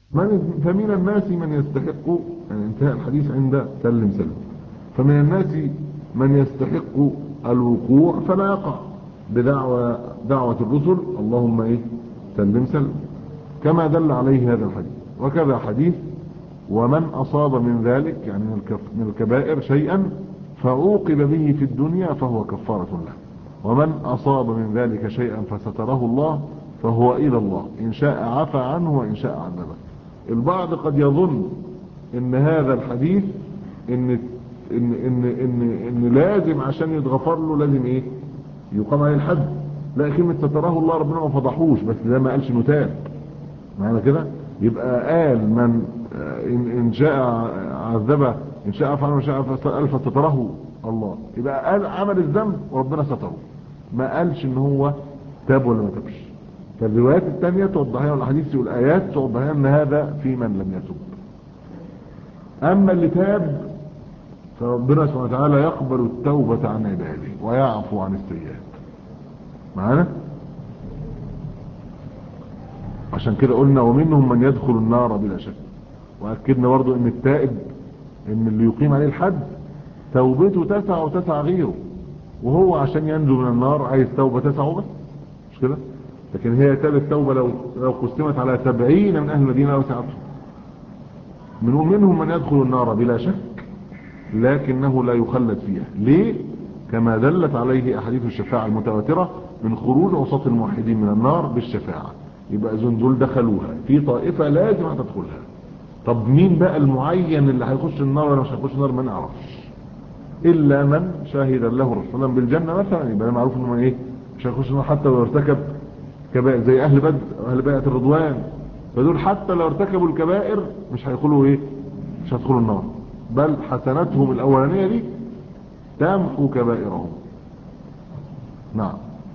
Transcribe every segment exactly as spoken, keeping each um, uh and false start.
من فمن الناس من يستحق، يعني انتهى الحديث عند سلم سلم، فمن الناس من يستحق الوقوع فلا يقع بدعوة دعوة الرسل اللهم ايه سلم سلم، كما دل عليه هذا الحديث. وكذا حديث ومن أصاب من ذلك يعني من الكبائر شيئا فعوقب به في الدنيا فهو كفارة له، ومن أصاب من ذلك شيئا فستره الله فهو إلى الله إن شاء عفى عنه وإن شاء عذبه. البعض قد يظن ان هذا الحديث ان ان ان ان, إن لازم عشان يتغفر له لازم ايه يقام عليه الحد. لا، كلمة ستره الله ربنا ما فضحوش، بس ده ما قالش انه تاب معنى كده. يبقى قال من ان, إن شاء عذبه ان شاء عفى عنه وإن شاء قال فستره الله، يبقى قال عمل الذنب وربنا ستره، ما قالش ان هو تاب ولا ما تابش. فالروايات الثانية توضحها والأحاديث والآيات توضحها أن هذا في من لم يتوب. أما اللي تاب فربنا سبحانه وتعالى يقبل التوبة عن عباده ويعفو عن السيئات معنا. عشان كده قلنا ومنهم من يدخل النار بلا شك. وأكدنا برضو أن التائب أن اللي يقيم عليه الحد توبته تسع وتسع غيره، وهو عشان ينجو من النار عايز توبة تسعه بس، مش كده؟ لكن هي كانت التوبة لو لو قسمت على سبعين من أهل المدينة وسعتهم. منهم من يدخل النار بلا شك لكنه لا يخلد فيها. ليه؟ كما دلت عليه أحاديث الشفاعة المتواترة من خروج عصاة الموحدين من النار بالشفاعة. يبقى إذن دول دخلوها في طائفة لازم هتدخلها. طب مين بقى المعين اللي هيخش النار ولا مش هيخش النار؟ ما نعرفش إلا من شهد له رسولا بالجنة مثلا، يبقى معروف إنه ايه مش هيخش النار حتى لو ارتكب كبائر زي اهل بدر واهل بيعة الرضوان. فدول حتى لو ارتكبوا الكبائر مش هيدخلوا ايه مش هيدخلوا النار، بل حسناتهم الاولانيه دي تمحو كبائرهم. نعم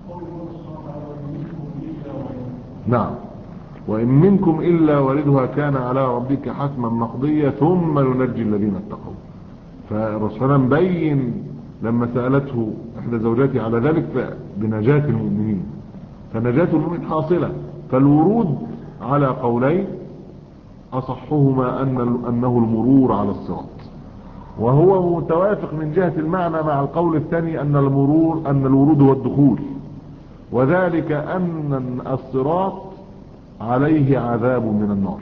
نعم وان منكم الا واردها كان على ربك حتما مقضيا ثم ننجي الذين اتقوا. فالرسول مبين لما سالته احدى زوجاته على ذلك بنجاة المؤمنين، فنجاة المؤمن حاصلة. فالورود على قولين أصحهما أن أنه المرور على الصراط، وهو متوافق من جهة المعنى مع القول الثاني أن المرور أن الورود هو الدخول، وذلك أن الصراط عليه عذاب من النار.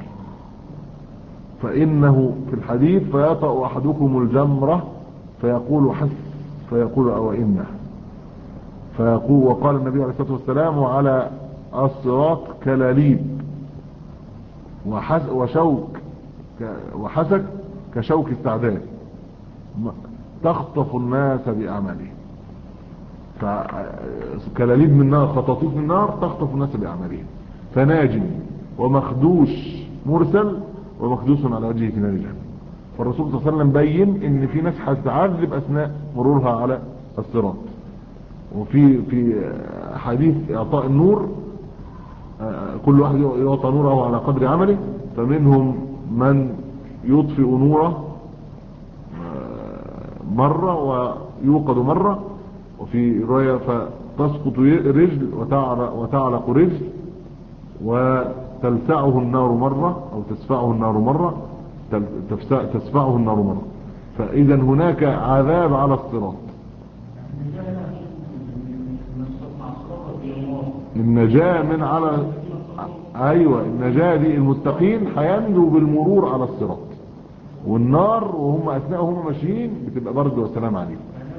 فإنه في الحديث فيطأ أحدكم الجمرة فيقول حس فيقول أو إنه فيقول. وقال النبي عليه الصلاة والسلام على الصراط كلاليب وشوك وحسك كشوك السعدان تخطف الناس بأعمالهم. فكلاليب من النار خطاطيف من النار تخطف الناس بأعمالهم، فناج ومخدوش مرسل ومخدوس على وجهه في نار جهنم. فالرسول صلى الله عليه وسلم بين ان في ناس هتعذب اثناء مرورها على الصراط. وفي في حديث اعطاء النور كل واحد يعطى نوره على قدر عمله، فمنهم من يطفئ نوره مرة ويوقد مرة، وفي رواية فتسقط رجل وتعلق رجل وتلسعه النار مرة او تسفعه النار مرة تسفعه النار مرة. فاذا هناك عذاب على الصراط. النجاة من على ايوه النجاة دي المتقين هينجوا بالمرور على الصراط، والنار وهم اثناء هم ماشيين بتبقى برد والسلام عليكم.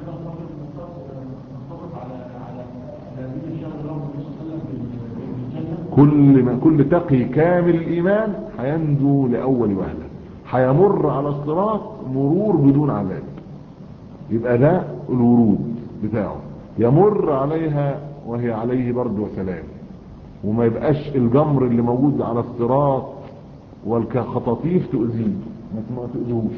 كل ما كل تقي كامل الايمان هينجو لاول وهله، هيمر على الصراط مرور بدون عذاب. يبقى ده الورود بتاعه، يمر عليها وهي عليه برد وسلام، وما يبقاش الجمر اللي موجود على الصراط والخطاطيف تؤذيه ما تؤذوش.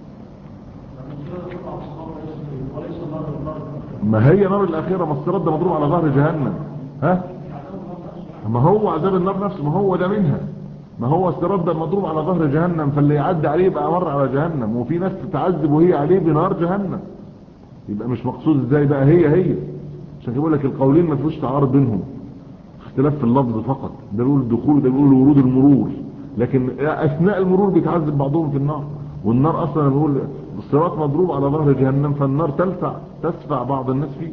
ما هي نار الاخره، ما الصراط ده مضروب على ظهر جهنم. ها ما هو عذاب النار نفسه، ما هو ده منها. ما هو الصراط ده مضروب على ظهر جهنم، فاللي يعدي عليه يبقى مر على جهنم، وفي ناس تتعذب وهي عليه بنار جهنم. يبقى مش مقصود ازاي بقى، هي هي عشان كده بقول لك القولين ما فيهوش تعارض بينهم، اختلاف في اللفظ فقط. ده بيقول الدخول ده بيقول ورود المرور، لكن اثناء المرور بيتعذب بعضهم في النار، والنار اصلا بنقول الصراط مضروب على ظهر جهنم، فالنار تلسع تسفع بعض الناس فيه.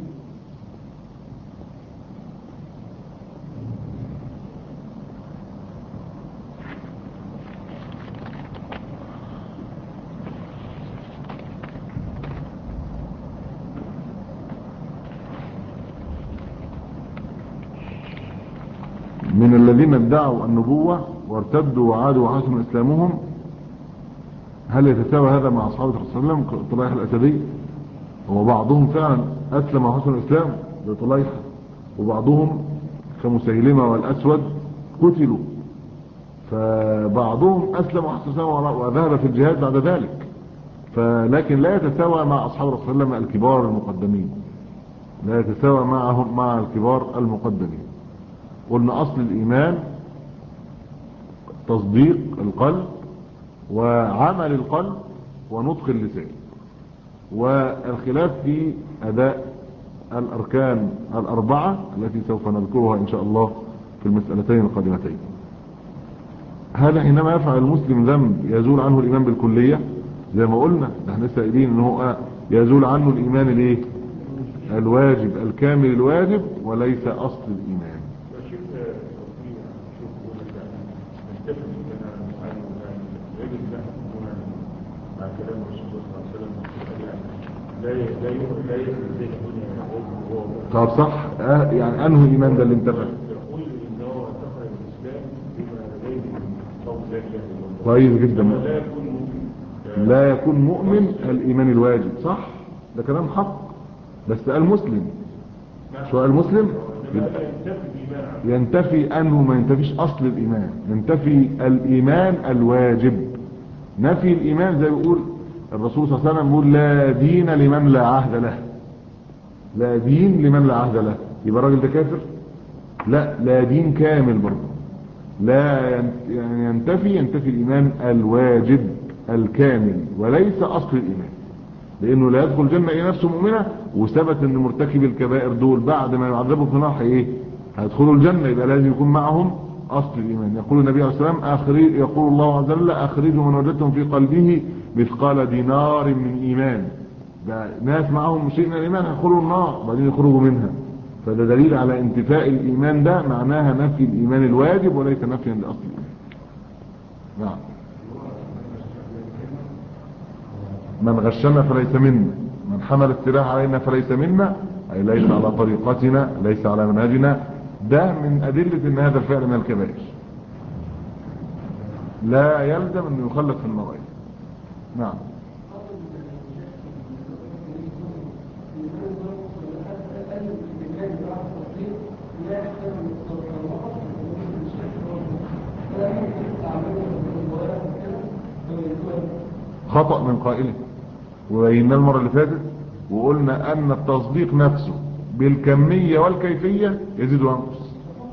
من الذين ادعوا النبوة وارتدوا وعادوا وحسن اسلامهم، هل يتساوى هذا مع اصحاب الرسول صلى الله عليه وسلم طليحة الاسدي؟ وبعضهم فعلا اسلم وحسن الاسلام لطليحة، وبعضهم كمسيلمة والاسود قتلوا، فبعضهم اسلم وحسن الاسلام وذهب في الجهاد بعد ذلك، فلكن لا يتساوى مع اصحاب الرسول صلى الله عليه وسلم الكبار المقدمين، لا يتساوى معهم مع الكبار المقدمين. قلنا اصل الايمان تصديق القلب وعمل القلب ونطق اللسان، والخلاف في اداء الاركان الاربعة التي سوف نذكرها ان شاء الله في المسألتين القادمتين. هذا حينما يفعل المسلم ذنب يزول عنه الايمان بالكلية زي ما قلنا، نحن لسه قايلين ان هو يزول عنه الايمان الايه الواجب الكامل الواجب وليس اصل الايمان. طب صح، آه يعني انه ايمان ده اللي انتفع كويس جدا، لا يكون مؤمن الايمان الواجب، صح، ده كلام حق، بس قال مسلم، شو قال مسلم ينتفي انه ما ينتفيش اصل الايمان، ينتفي الايمان الواجب. نفي الايمان زي يقول الرسول صلى الله عليه وسلم يقول لا دين لمن لا عهد له، لا دين لمن لا عهد له، يبقى الراجل ده كافر؟ لا، لا دين كامل برضه، لا يعني ينتفي ينتفي الايمان الواجب الكامل وليس اصل الايمان، لانه لا يدخل الجنه اي نفسه مؤمنه، وثبت ان مرتكب الكبائر دول بعد ما يعذبوا في النار ايه هيدخلوا الجنه، يبقى لازم يكون معهم اصل الايمان. يقول النبي عليه الصلاه والسلام اخرج يقول الله عز وجل اخرجوا من وجدتم في قلبه مثقال دينار من ايمان، ده ناس معهم شيء من الايمان هيدخلوا النار بعدين يخرجوا منها، فده دليل على انتفاء الايمان، ده معناها نفي الايمان الواجب وليس نفيا لاصل الايمان. نعم، من غشنا فليس منا، من حمل السلاح علينا فليس منا، اي ليس على طريقتنا ليس على منهجنا، ده من ادلة ان هذا الفعل من الكبائر، لا يلزم انه يخلد في النار. نعم، خطأ من قائله، وبينا المرة اللي فاتت وقلنا ان التصديق نفسه بالكمية والكيفية يزيد وينقص،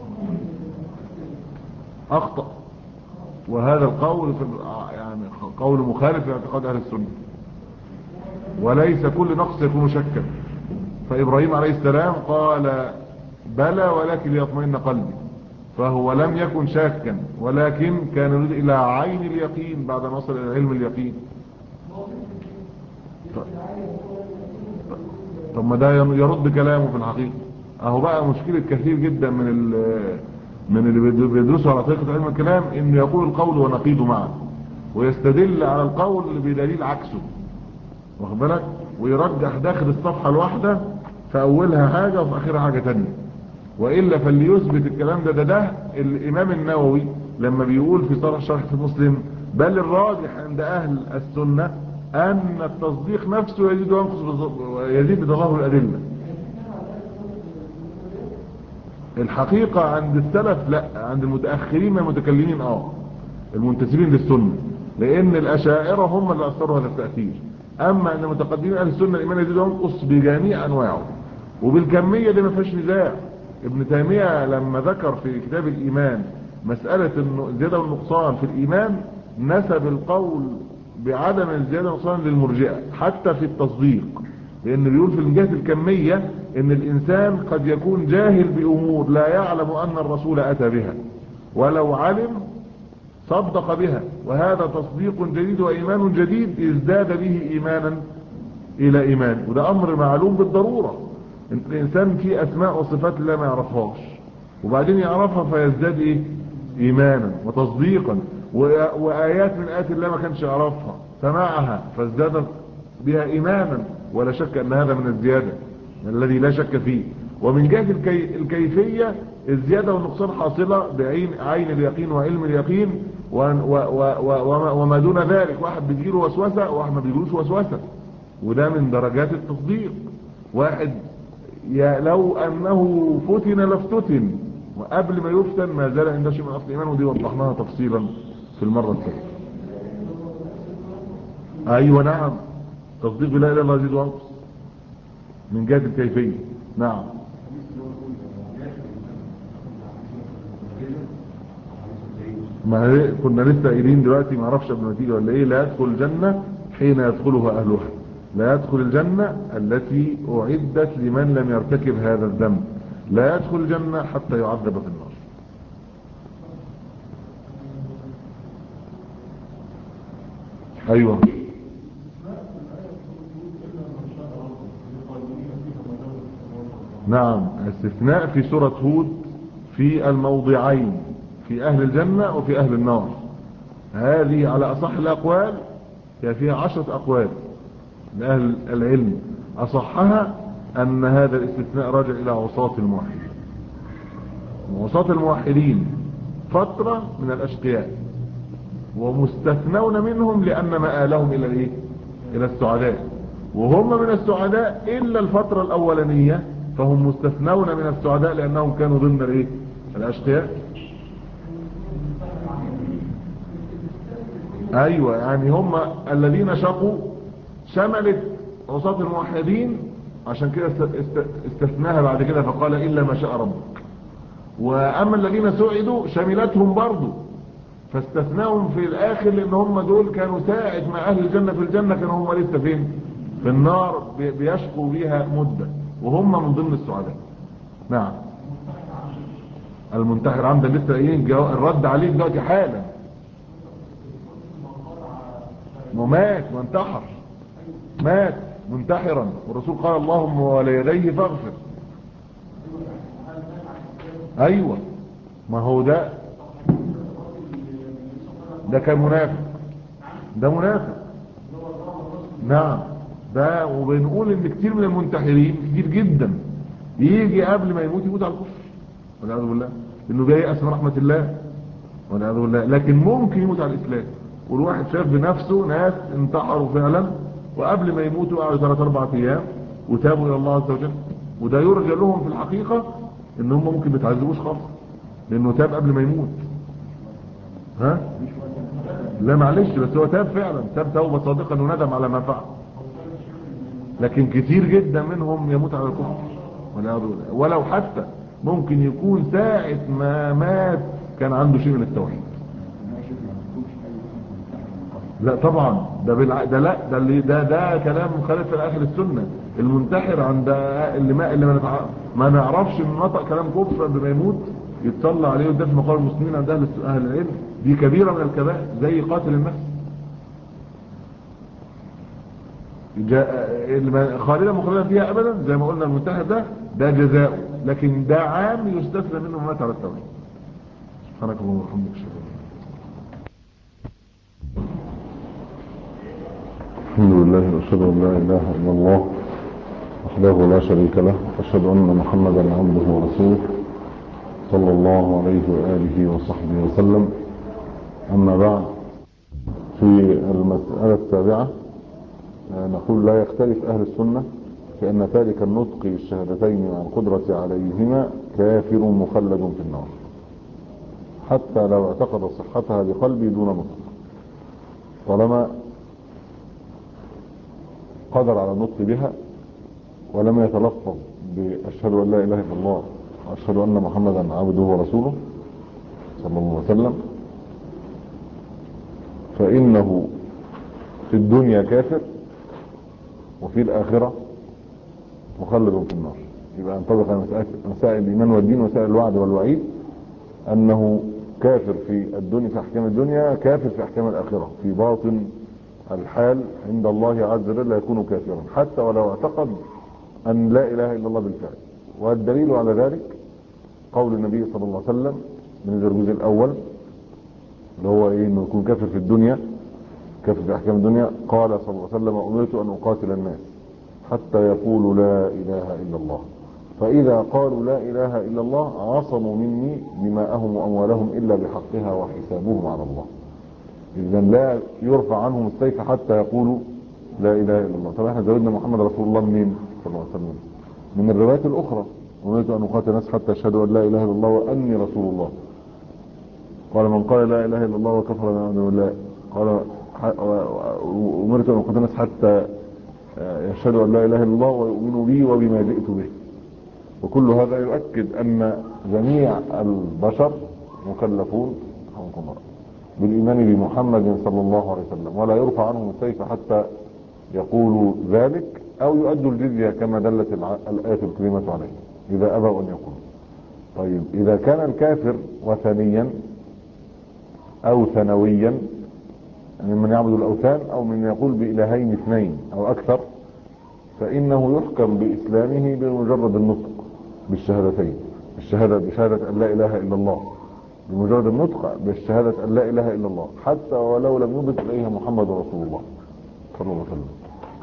اخطأ، وهذا القول في يعني قول مخالف لاعتقاد اهل السنة، وليس كل نقص يكون شكا، فابراهيم عليه السلام قال بلى ولكن ليطمئن قلبي، فهو لم يكن شاكا ولكن كان يريد الى عين اليقين بعد ما وصل الى علم اليقين. طب ما ده يرد كلامه في الحقيقة، اهو بقى مشكلة كثير جدا من من اللي بيدرسوا على طريقة علم الكلام انه يقول القول ونقيضه معه، ويستدل على القول بدليل عكسه، واخد بالك، ويرجح داخل الصفحة الواحدة في اولها حاجة وفي اخرها حاجة تانية، وإلا فاللي يثبت الكلام ده ده ده الإمام النووي لما بيقول في صرح شرح مسلم بل الراجح عند أهل السنة أن التصديق نفسه يزيد وينقص يزيد بتظاهر الأدلة. الحقيقة عند السلف لا، عند المتأخرين من المتكلمين اه المنتسبين للسنة، لأن الأشاعرة هم اللي أثروا هذا التأثير، أما أن المتقدمين أهل السنة الإيمان يزيد وينقص بجميع أنواعه وبالكمية دي ما فيهاش نزاع. ابن تيمية لما ذكر في كتاب الإيمان مسألة الزيادة والنقصان في الإيمان نسب القول بعدم الزيادة والنقصان للمرجئة حتى في التصديق، لأن بيقول في جهة الكمية إن الإنسان قد يكون جاهل بأمور لا يعلم أن الرسول أتى بها، ولو علم صدق بها، وهذا تصديق جديد وإيمان جديد ازداد به إيمانا إلى إيمان. وده أمر معلوم بالضرورة. الإنسان فيه أسماء وصفات الله ما يعرفهاش، وبعدين يعرفها فيزداد إيه؟ إيمانا وتصديقا. وآيات من آيات الله ما كانش يعرفها سمعها فازداد بها إيمانا، ولا شك أن هذا من الزيادة الذي لا شك فيه. ومن جهة الكي... الكيفية الزيادة والنقصان حاصلة بعين عين اليقين وعلم اليقين و... و... و... وما... وما دون ذلك. واحد بيجيله وسوسة وواحد ما بيجيلوش وسوسة، وده من درجات التصديق. واحد يا لو أنه فتن لافتتن، وقبل ما يفتن ما زال عنده شيء من أصل إيمان، ودي وضحناها تفصيلا في المرة الثانية. أيوة نعم، تصديق بلا إله إلا الله يزيد وينقص من جهة الكيفية. نعم. ما كنا لسه قايلين دلوقتي، ما اعرفش قبل ما تيجي ولا ايه، لا يدخل الجنة حين يدخلها أهلها. لا يدخل الجنة التي أعدت لمن لم يرتكب هذا الذنب. لا يدخل الجنة حتى يعذب في النار. أيوة. نعم، استثناء في سورة هود في الموضعين، في أهل الجنة وفي أهل النار. هذه على أصح الأقوال، هي فيها عشرة أقوال لأهل العلم، أصحها أن هذا الاستثناء راجع إلى عصاة الموحدين. عصاة الموحدين فترة من الأشقياء، ومستثنون منهم لأن مآلهم إلى الإيه؟ إلى السعداء، وهم من السعداء إلا الفترة الأولانية، فهم مستثنون من السعداء لأنهم كانوا ضمن الإيه؟ الأشقياء. أيوة، يعني هم الذين شقوا شملت عصاة الموحدين، عشان كده استثناها بعد كده فقال إلا ما شاء ربك. وأما الذين سعدوا شملتهم برضو، فاستثناهم في الآخر، لأن هم دول كانوا ساعد مع أهل الجنة في الجنة، كانوا هم لسه فين؟ في النار بيشقوا بيها مدة، وهم من ضمن السعداء. نعم. المنتحر عمدا لسه ايه الرد عليه دلوقتي حالا. ومات وانتحر، مات منتحرا، والرسول قال اللهم وليديه فاغفر. ايوه، ما هو ده ده كان منافق، ده منافق. نعم، ده وبنقول ان كتير من المنتحرين كتير جدا يجي قبل ما يموت يموت على الكفر والعياذ بالله، انه ده يأس من رحمة الله والعياذ بالله. لكن ممكن يموت على الاسلام. والواحد شاف بنفسه ناس انتحروا فعلا، وقبل ما يموتوا قعدوا ثلاث اربع ايام وتابوا الى الله عز وجل. وده يرجى لهم في الحقيقة ان هم ممكن ما يتعذبوش خالص، لانه تاب قبل ما يموت. ها لا معلش، بس هو تاب فعلا، تاب توبة صادقة وندم على ما فعل. لكن كتير جدا منهم يموت على الكفر والعياذ بالله. ولو حتى ممكن يكون ساعة ما مات كان عنده شيء من التوحيد. لا طبعا، ده بالع... ده لا ده اللي ده ده كلام مخالف لاهل السنه. المنتحر عند اللي ما اللي ما, نتع... ما نعرفش ان نطق كلام كفر قبل ما يموت يتصلى عليه ويدفن مقام المسلمين عند اهل اهل العلم، دي كبيره من الكبائر زي قاتل النفس. جاء خالدا مخلدا فيها ابدا، زي ما قلنا المنتحر ده ده جزاؤه، لكن ده عام يستثنى منه مات على التوحيد. سبحانك اللهم وبحمدك اشهد ان الحمد لله واشهد ان لا اله الا الله وحده لا شريك له، واشهد ان محمدا عبده ورسوله صلى الله عليه واله وصحبه وسلم. اما بعد، في المسألة السابعة نقول لا يختلف اهل السنة في ان تارك النطق الشهادتين مع القدرة عليهما كافر مخلد في النار، حتى لو اعتقد صحتها بقلبه دون نطق، طالما قدر على النطق بها ولم يتلفظ بأشهد أن لا إله إلا الله وأشهد أن محمدا عبده ورسوله صلى الله عليه وسلم، فإنه في الدنيا كافر وفي الآخرة مخلد في النار. يبقى انطبق مسائل الإيمان والدين ومسائل الوعد والوعيد، أنه كافر في الدنيا في احكام الدنيا كافر في احكام الاخره، في باطن الحال عند الله عز وجل يكون كافرا حتى ولو اعتقد ان لا اله الا الله بالفعل. والدليل على ذلك قول النبي صلى الله عليه وسلم من الجزء الاول اللي هو ايه؟ انه يكون كافر في الدنيا، كافر في احكام الدنيا. قال صلى الله عليه وسلم: امرت ان اقاتل الناس حتى يقولوا لا اله الا الله، فاذا قالوا لا اله الا الله عصموا مني دماءهم واموالهم الا بحقها وحسابهم على الله. اذا لا يرفع عنهم السيف حتى يقولوا لا اله الا الله. طب احنا زودنا محمد رسول الله منين صلى الله عليه وسلم؟ من الروايات الاخرى: امرت ان اقاتل الناس حتى يشهدوا ان لا اله الا الله واني رسول الله. قال: من قال لا اله الا الله وكفر بما لا قال امرت ان اقاتل الناس حتى يشهدوا ان لا اله الا الله ويؤمنوا بي وبما جئت به. وكل هذا يؤكد ان جميع البشر مكلفون بالايمان بمحمد صلى الله عليه وسلم، ولا يرفع عنهم السيف حتى يقولوا ذلك او يؤدوا الجزيه كما دلت الايه الكريمه عليه اذا ابوا ان يقولوا. طيب اذا كان الكافر وثنيا او ثنويا، يعني من يعبد الاوثان او من يقول بالهين اثنين او اكثر، فانه يحكم باسلامه بمجرد النطق بالشهادتين، الشهاده بشهاده ان لا اله الا الله، بمجرد النطق بالشهاده ان لا اله الا الله، حتى ولو لم يضف اليها محمد رسول الله صلى الله عليه وسلم،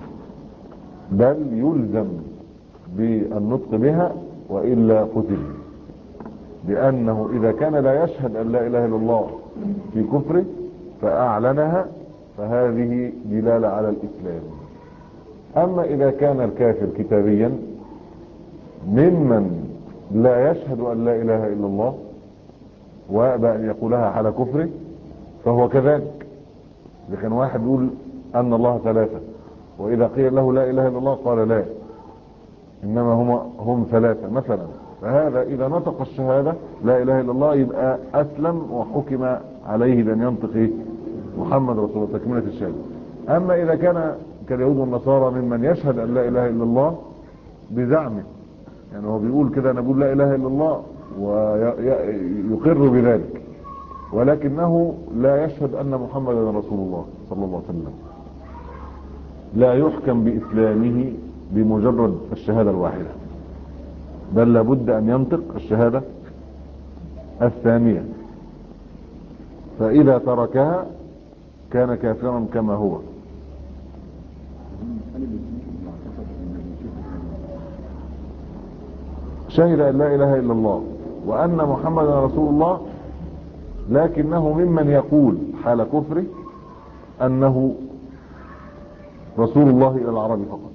بل يلزم بالنطق بها والا قتل. لانه اذا كان لا يشهد ان لا اله الا الله في كفره فاعلنها فهذه دلاله على الاسلام. اما اذا كان الكافر كتابيا ممن لا يشهد ان لا اله الا الله ويأبى ان يقولها على كفره فهو كذلك. اذا كان واحد يقول ان الله ثلاثه واذا قيل له لا اله الا الله قال لا انما هم هم ثلاثه مثلا، فهذا اذا نطق الشهاده لا اله الا الله يبقى اسلم وحكم عليه بان ينطق ايه؟ محمد رسول الله، تكمله الشهاده. اما اذا كان كاليهود والنصارى ممن يشهد ان لا اله الا الله بزعمه، يعني هو بيقول كده انا بقول لا اله الا الله ويقر بذلك، ولكنه لا يشهد ان محمدا رسول الله صلى الله عليه وسلم، لا يحكم باسلامه بمجرد الشهاده الواحده، بل لابد ان ينطق الشهاده الثانيه، فاذا تركها كان كافرا كما هو. شهد ان لا اله الا الله وان محمدا رسول الله، لكنه ممن يقول حال كفره انه رسول الله الى العرب فقط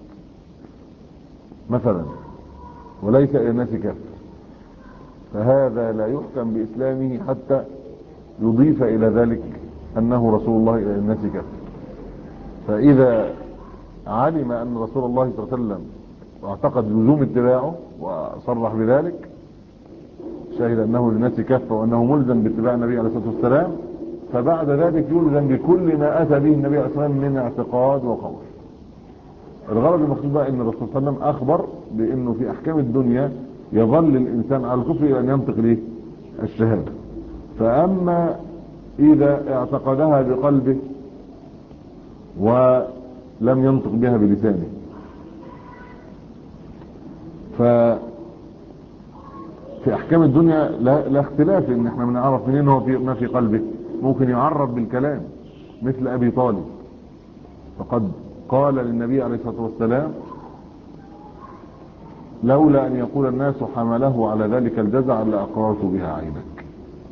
مثلا وليس الى الناس كافر، فهذا لا يحكم باسلامه حتى يضيف الى ذلك انه رسول الله الى الناس كافر. فاذا علم ان رسول الله صلى الله عليه وسلم واعتقد لزوم اتباعه وصرح بذلك، شهد انه للناس كافه وانه ملزم باتباع النبي عليه الصلاه والسلام، فبعد ذلك يلزم بكل ما اتى به النبي عليه الصلاه والسلام من اعتقاد وقول. الغرض المقصود بقى ان الرسول صلى الله عليه وسلم اخبر بانه في احكام الدنيا يظل الانسان على الكفر الى ان ينطق ليه الشهاده. فاما اذا اعتقدها بقلبه ولم ينطق بها بلسانه، ف في احكام الدنيا لا, لا اختلاف ان احنا بنعرف منين هو في ما في قلبه. ممكن يعرف بالكلام مثل ابي طالب، فقد قال للنبي عليه الصلاه والسلام: لولا ان يقول الناس حمله على ذلك الجزع لاقررت بها عينك.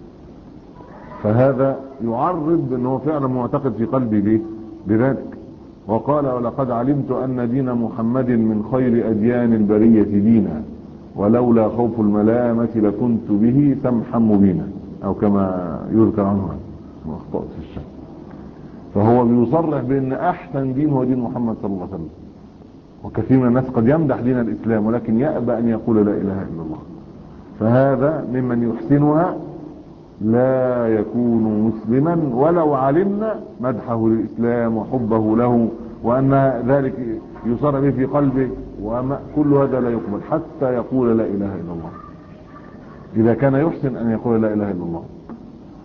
فهذا يعرض انه فعلا معتقد في قلبه به بذلك. وقال: ولقد علمت ان دين محمد من خير اديان البريه دينا ولولا خوف الملامه لكنت به سمحا مبينا، او كما يذكر عنه واخطأت في الشام. فهو بيصرح بان احسن دين هو دين محمد صلى الله عليه وسلم. وكثير من الناس قد يمدح دين الاسلام ولكن يأبى ان يقول لا اله الا الله، فهذا ممن يحسنها لا يكون مسلما ولو علمنا مدحه للاسلام وحبه له وان ذلك يصر به في قلبه، وكل هذا لا يقبل حتى يقول لا اله الا الله، اذا كان يحسن ان يقول لا اله الا الله.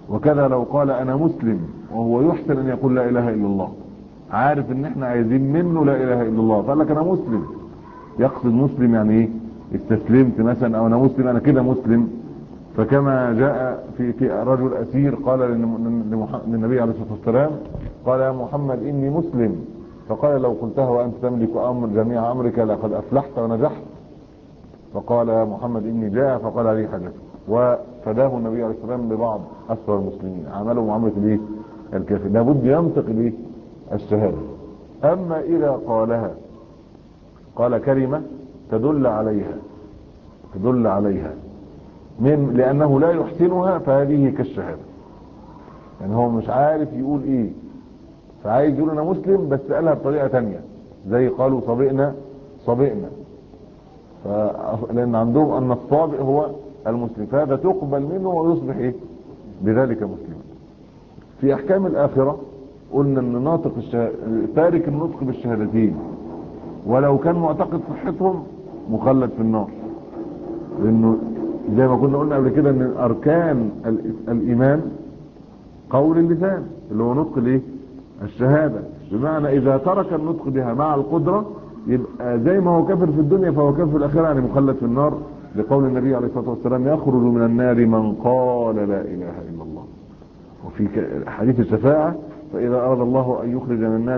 وكذا لو قال انا مسلم وهو يحسن ان يقول لا اله الا الله، عارف ان احنا عايزين منه لا اله الا الله، فقال لك انا مسلم، يقصد مسلم يعني ايه؟ استسلمت مثلا، او انا مسلم انا كده مسلم. فكما جاء في في رجل اسير قال للنبي عليه الصلاه والسلام، قال يا محمد اني مسلم، فقال لو قلتها وانت تملك امر جميع امرك لقد افلحت ونجحت. فقال يا محمد اني جاء فقال لي حاجته، وفداه النبي عليه الصلاه والسلام ببعض اسرى المسلمين، عملوا معامله الايه؟ الكافر. لابد ينطق الايه؟ الشهاده. اما اذا قالها قال كلمه تدل عليها تدل عليها من لانه لا يحسنها، فهذه كالشهاده. يعني هو مش عارف يقول ايه، فعايز يقول انا مسلم بس قالها بطريقه تانية، زي قالوا صبئنا صبئنا، ف... لان عندهم ان الصابئ هو المسلم، فهذا تقبل منه ويصبح ايه؟ بذلك مسلما. في احكام الاخره قلنا ان ناطق الشه... تارك النطق بالشهادتين ولو كان معتقد صحتهم مخلد في النار، لانه زي ما كنا قلنا قبل كده ان اركان الايمان قول اللسان اللي هو نطق الايه؟ الشهاده. بمعنى اذا ترك النطق بها مع القدره يبقى زي ما هو كافر في الدنيا فهو كافر في الاخره، يعني مخلد في النار، لقول النبي عليه الصلاه والسلام يخرج من النار من قال لا اله الا الله. وفي حديث الشفاعه فاذا اراد الله ان يخرج من النار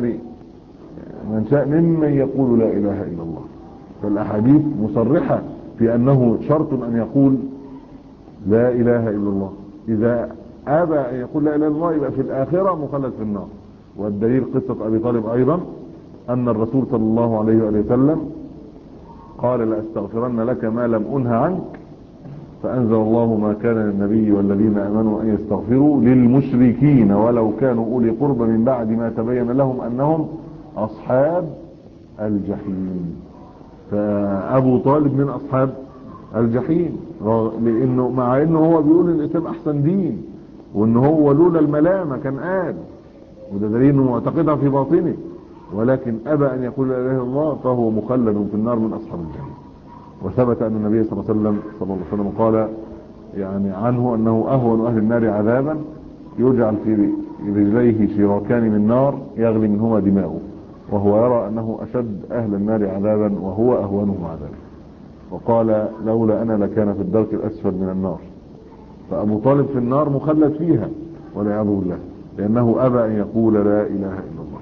من شاء ممن يقول لا اله الا الله. فالاحاديث مصرحه في انه شرط ان يقول لا اله الا الله، اذا ابى ان يقول لا اله الا الله يبقى في الاخره مخلد في النار. والدليل قصه ابي طالب ايضا، ان الرسول صلى الله عليه وآله وسلم قال لاستغفرن لك ما لم انه عنك، فانزل الله ما كان للنبي والذين امنوا ان يستغفروا للمشركين ولو كانوا اولي قربى من بعد ما تبين لهم انهم اصحاب الجحيم. فابو طالب من اصحاب الجحيم، لانه مع انه هو بيقول الاسلام احسن دين وان هو لولا الملامه كان قال، وده دليل انه معتقدها في باطنه، ولكن ابى ان يقول لا اله الا الله فهو مخلد في النار من اصحاب الجحيم. وثبت ان النبي صلى الله عليه وسلم صلى الله عليه وسلم قال يعني عنه انه اهون اهل النار عذابا يجعل في رجليه شراكان من نار يغلي منهما دماؤه، وهو يرى انه اشد اهل النار عذابا وهو اهونهم عذابا. وقال لولا انا لكان في الدرك الاسفل من النار. فابو طالب في النار مخلد فيها والعياذ بالله، لانه ابى ان يقول لا اله الا الله.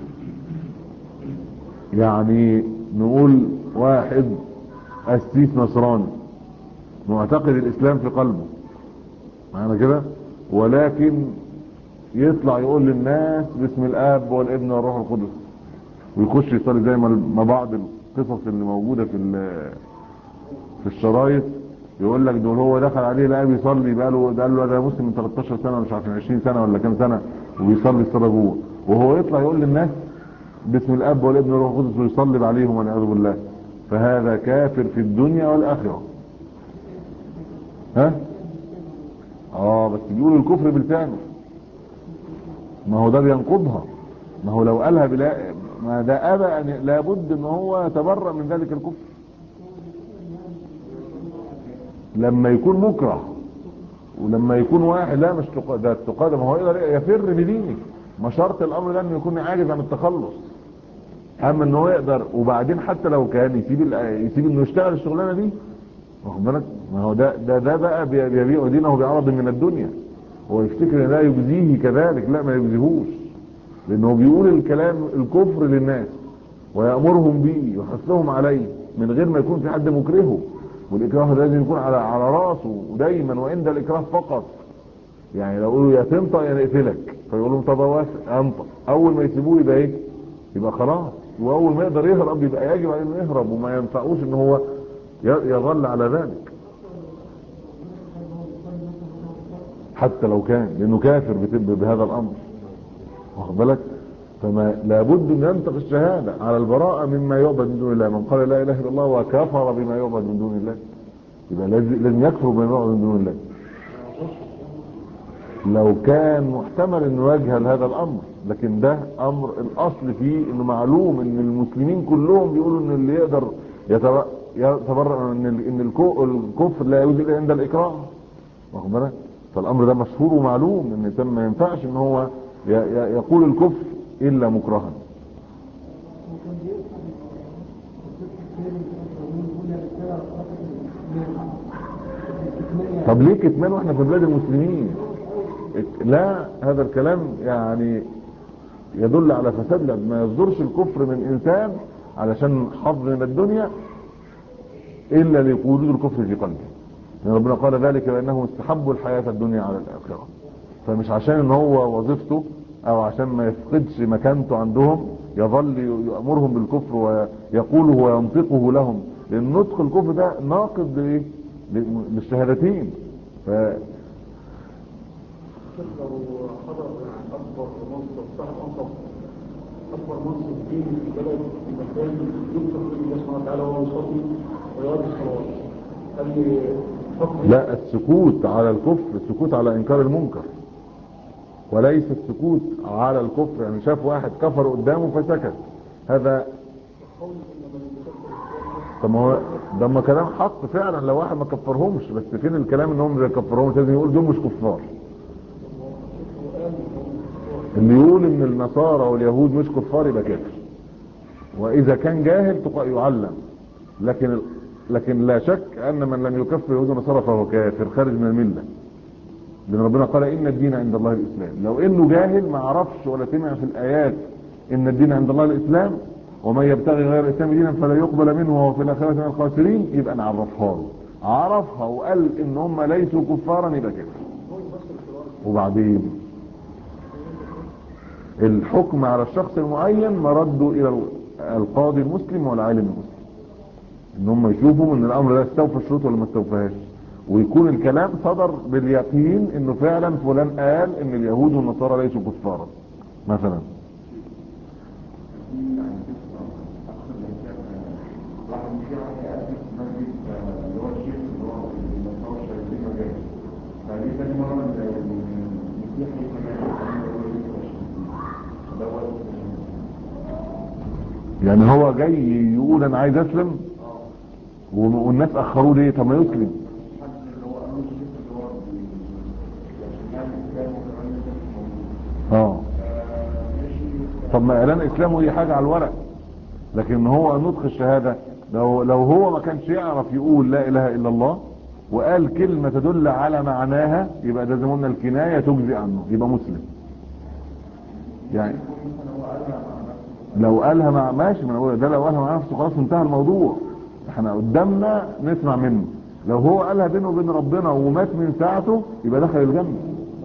يعني نقول واحد قسيس نصراني معتقد الاسلام في قلبه معنا كده، ولكن يطلع يقول للناس باسم الاب والابن والروح القدس، ويخش يصلي زي ما بعض القصص اللي موجوده في في الشرايط يقول لك دول هو دخل عليه لقى بيصلي بقاله ده قال له ده مسلم من تلتاشر سنه مش عارف من عشرين سنه ولا كام سنه وبيصلي الصلاه جوه، وهو يطلع يقول للناس باسم الاب والابن والروح القدس ويصلي عليهم والعياذ بالله. فهذا كافر في الدنيا والاخره. ها اه بس بيقول الكفر بلسانه، ما هو ده بينقضها، ما هو لو قالها بلا ما ده ابى ان لابد ان هو يتبرأ من ذلك الكفر لما يكون مكره، ولما يكون واحد لا مش تق... ده التقادم هو يقدر يفر بدينه، ما شرط الامر ده انه يكون عاجز عن التخلص. اما ان هو يقدر، وبعدين حتى لو كان يسيب ال... يسيب انه يشتغل الشغلانه دي، واخد بالك؟ ما هو ده ده ده بقى بيبيع دينه بعرض من الدنيا، هو يفتكر ان ده يجزيه كذلك، لا ما يجزيهوش، لانه بيقول الكلام الكفر للناس ويأمرهم به ويحثهم عليه من غير ما يكون في حد مكرهه، والاكراه لازم يكون على على راسه ودايما وعند الاكراه فقط. يعني لو قالوا يا تنطق يا نقتلك فيقول لهم طب اوافق انطق، اول ما يسيبوه يبقى ايه؟ يبقى خلاص، واول ما يقدر يهرب يبقى يجب عليه انه يهرب، وما ينفعوش ان هو يظل على ذلك حتى لو كان، لانه كافر بهذا الامر، واخد بالك؟ فما لابد ان ينطق الشهاده على البراءه مما يعبد من دون الله. من قال لا اله الا الله وكفر بما يعبد من دون الله يبقى لازم يكفر بما يعبد من دون الله. لو كان محتمل انه يجهل هذا الامر، لكن ده امر الاصل فيه انه معلوم ان المسلمين كلهم بيقولوا ان اللي يقدر يتبرأ ان ان الكفر لا يوجد الا عند الاكراه، واخد بالك؟ فالامر ده مشهور ومعلوم ان تم ما ينفعش ان هو يقول الكفر الا مكرها. طب ليه كتمان واحنا في بلاد المسلمين؟ لا، هذا الكلام يعني يدل على فساد. ما يصدرش الكفر من انسان علشان حظ من الدنيا الا لوجود الكفر في قلبه. يعني ربنا قال ذلك بانهم استحبوا الحياة الدنيا على الاخرة. فمش عشان ان هو وظيفته او عشان ما يفقدش مكانته عندهم يظل يأمرهم بالكفر ويقوله وينطقه لهم، لان نطق الكفر ده ناقض لايه؟ للشهادتين. ف لو حضر اكبر منصب صاحب منصب اكبر منصب ديني في بلد في مكان يذكر فيه الله سبحانه وتعالى وهو يصلي ويؤدي الصلوات، هل حكم؟ لا، السكوت على الكفر السكوت على انكار المنكر، وليس السكوت على الكفر. يعني شاف واحد كفر قدامه فسكت، هذا طب ما هو ده ما كلام حق فعلا لو واحد ما كفرهمش، بس فين الكلام ان هم كفرهمش؟ لازم يقول دول مش كفار. اللي يقول ان النصارى واليهود مش كفار يبقى كافر، واذا كان جاهل يعلم. لكن لكن لا شك ان من لم يكفر اليهود والنصارى فهو كافر خارج من المله، لان ربنا قال ان الدين عند الله الاسلام. لو انه جاهل ما عرفش ولا سمع في الايات ان الدين عند الله الاسلام ومن يبتغي غير الاسلام دينا فلا يقبل منه وهو في الاخره من الخاسرين، يبقى نعرفها له. عرفها وقال ان هم ليسوا كفارا يبقى كافر. وبعدين الحكم على الشخص المعين مرده الى القاضي المسلم والعالم المسلم، ان هم يشوفوا ان الامر ده استوفى الشروط ولا ما استوفاهاش، ويكون الكلام صدر باليقين انه فعلا فلان قال ان اليهود والنصارى ليسوا كفارا مثلا. يعني هو جاي يقول انا عايز اسلم والناس اخروه ليه؟ طب ما يسلم. اه طب ما اعلان اسلامه دي حاجه على الورق، لكن هو نطق الشهاده لو لو هو ما كانش يعرف يقول لا اله الا الله وقال كلمه تدل على معناها يبقى ده زي ما قلنا الكنايه تجزي عنه، يبقى مسلم. يعني لو قالها مع ماشي، ما انا بقول ده لو قالها مع نفسه خلاص انتهى الموضوع، احنا قدامنا نسمع منه. لو هو قالها بينه وبين ربنا ومات من ساعته يبقى دخل الجنه.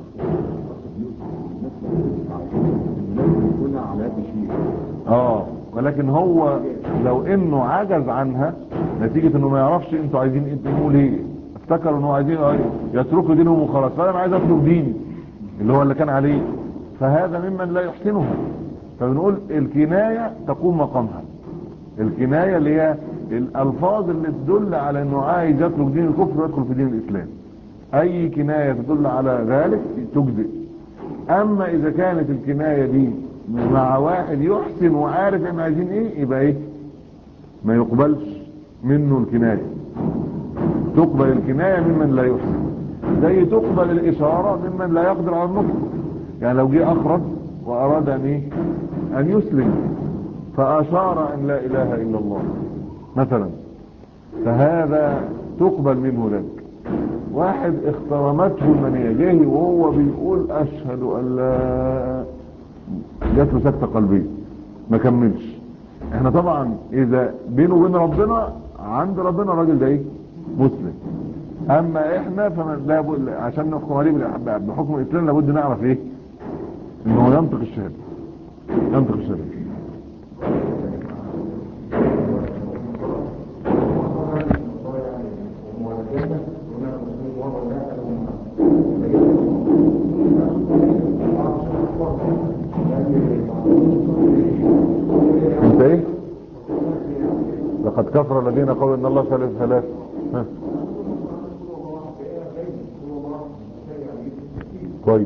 اه ولكن هو لو انه عجز عنها نتيجة انه ما يعرفش انتوا عايزين ايه تقولوا ليه، افتكروا انه عايزين يتركوا دينهم وخلاص، فانا عايز اترك ديني اللي هو اللي كان عليه، فهذا ممن لا يحسنها. فبنقول الكناية تقوم مقامها. الكناية اللي هي الالفاظ اللي تدل على انه عايز يترك دين الكفر ويدخل في دين الاسلام، اي كناية تدل على ذلك تجزئ. اما اذا كانت الكناية دي مع واحد يحسن وعارف ان عايزين ايه يبقى ايه؟ ما يقبلش منه الكناية. تقبل الكناية ممن لا يحسن، زي تقبل الاشارة ممن لا يقدر على النطق. يعني لو جه اخرج واراد ان ايه؟ ان يسلم فاشار ان لا اله الا الله مثلا، فهذا تقبل منه ذلك. واحد اخترمته المنية جاهي وهو بيقول اشهد ان لا، جات له سكتة قلبية ما كملش. احنا طبعا اذا بينه وبين ربنا عند ربنا الراجل ده ايه؟ مسلم. اما احنا فلا ب... عشان نحكم عليه بحكم الاسلام لابد نعرف ايه؟ انه ينطق الشهادة، ينطق الشهادة. انت ايه؟ لقد كفر الذين قالوا ان الله ثالث ثلاث. ها كويس.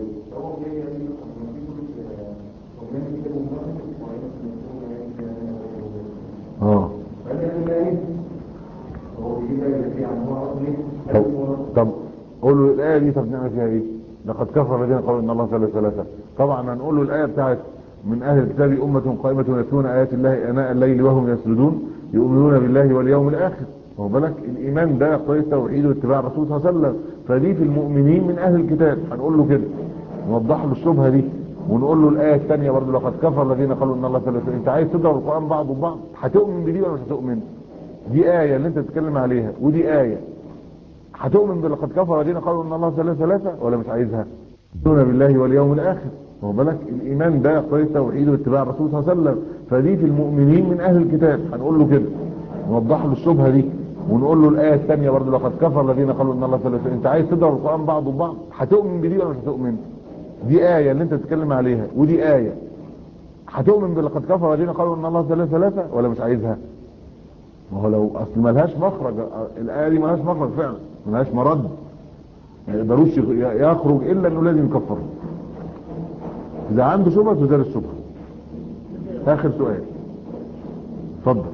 اه طب, طب اقول له الايه دي طب نعمل فيها ايه؟ لقد كفر الذين قالوا ان الله ثالث ثلاثه. طبعا هنقول له الايه بتاعت من اهل الكتاب امه قائمه يتلون ايات الله اناء الليل وهم يسجدون يؤمنون بالله واليوم الاخر. واخد بالك؟ الايمان ده يقتضي التوحيد واتباع الرسول صلى الله عليه وسلم، فدي في المؤمنين من اهل الكتاب. هنقول له كده، نوضح له الشبهه دي، ونقول له الايه الثانيه برضه لقد كفر الذين قالوا ان الله ثالث. انت عايز تضرب القران بعضه ببعض، هتؤمن بدي ولا مش هتؤمن؟ دي ايه اللي انت بتتكلم عليها ودي ايه. هتؤمن بلقد كفر الذين قالوا ان الله ثالث ثلاثه ولا مش عايزها؟ يؤمنون بالله واليوم الاخر. واخد بالك؟ الايمان ده يقتضي التوحيد واتباع الرسول صلى الله عليه وسلم، فدي في المؤمنين من اهل الكتاب. هنقول له كده، نوضح له الشبهه دي، ونقول له الايه الثانيه برضه لقد كفر الذين قالوا ان الله ثالث. انت عايز تضرب القران بعضه ببعض، هتؤمن بدي ولا مش هتؤمن؟ دي ايه اللي انت بتتكلم عليها ودي ايه. هتؤمن بلقد كفر الذين قالوا ان الله ثالث ثلاثه ولا مش عايزها؟ ما هو لو اصل ملهاش مخرج، الايه دي ملهاش مخرج فعلا، ملهاش مرد، ما يقدروش يخرج الا انه لازم يكفروا. اذا عنده شبهه تزال الشبهه. اخر سؤال، اتفضل.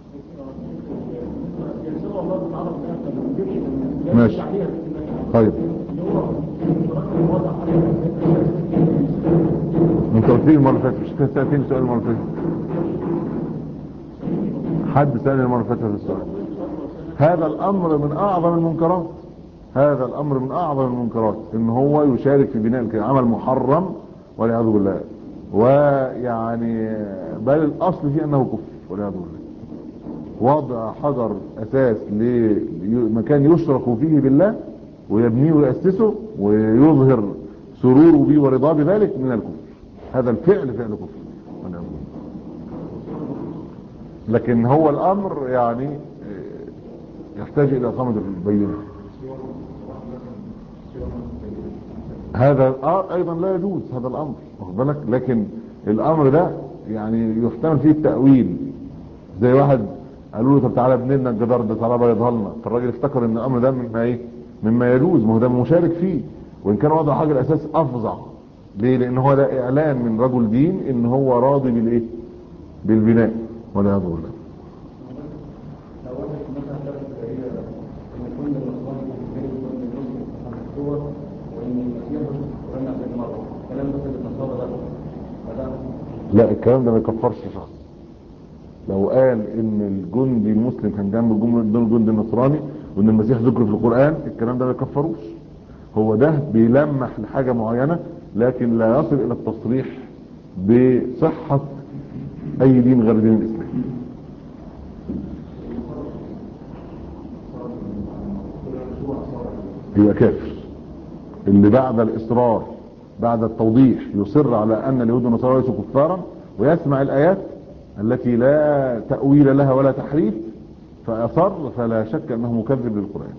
ماشي طيب. انت قلت لي المره اللي فاتت، مش انت سالتني سؤال المره اللي فاتت؟ حد سالني المره اللي فاتت في السؤال. هذا الامر من اعظم المنكرات، هذا الامر من اعظم المنكرات، ان هو يشارك في بناء الكلام، عمل محرم والعياذ بالله، ويعني بل الاصل فيه انه كفر والعياذ بالله. وضع حجر اساس لمكان يشرك فيه بالله ويبنيه ويأسسه ويظهر سروره به ورضاه بذلك من الكفر. هذا الفعل فعل كفر. لكن هو الامر يعني يحتاج الى اقامه البينه. هذا ايضا لا يجوز هذا الامر، واخد بالك؟ لكن الامر ده يعني يحتمل فيه التاويل. زي واحد قالوا له طب تعالى ابني لنا الجدار ده، تعالى بيضها لنا، فالراجل افتكر ان الامر ده مما ايه؟ مما يجوز، ما هو ده مشارك فيه، وان كان وضع حاجه الاساس افظع. ليه؟ لان هو ده اعلان من رجل دين ان هو راضي بالايه؟ بالبناء والعياذ بالله. لا، الكلام ده ما يكفرش شخص. لو قال ان الجندي المسلم كان جنب الجندي النصراني وان المسيح ذكر في القرآن، الكلام ده ما يكفروش. هو ده بيلمح لحاجة معينة، لكن لا يصل الى التصريح بصحة اي دين غير دين الاسلام. هي كافر اللي بعد الاصرار، بعد التوضيح، يصر على ان اليهود والنصارى ليسوا كفارا، ويسمع الايات التي لا تأويل لها ولا تحريف فأصر، فلا شك انه مكذب للقرآن.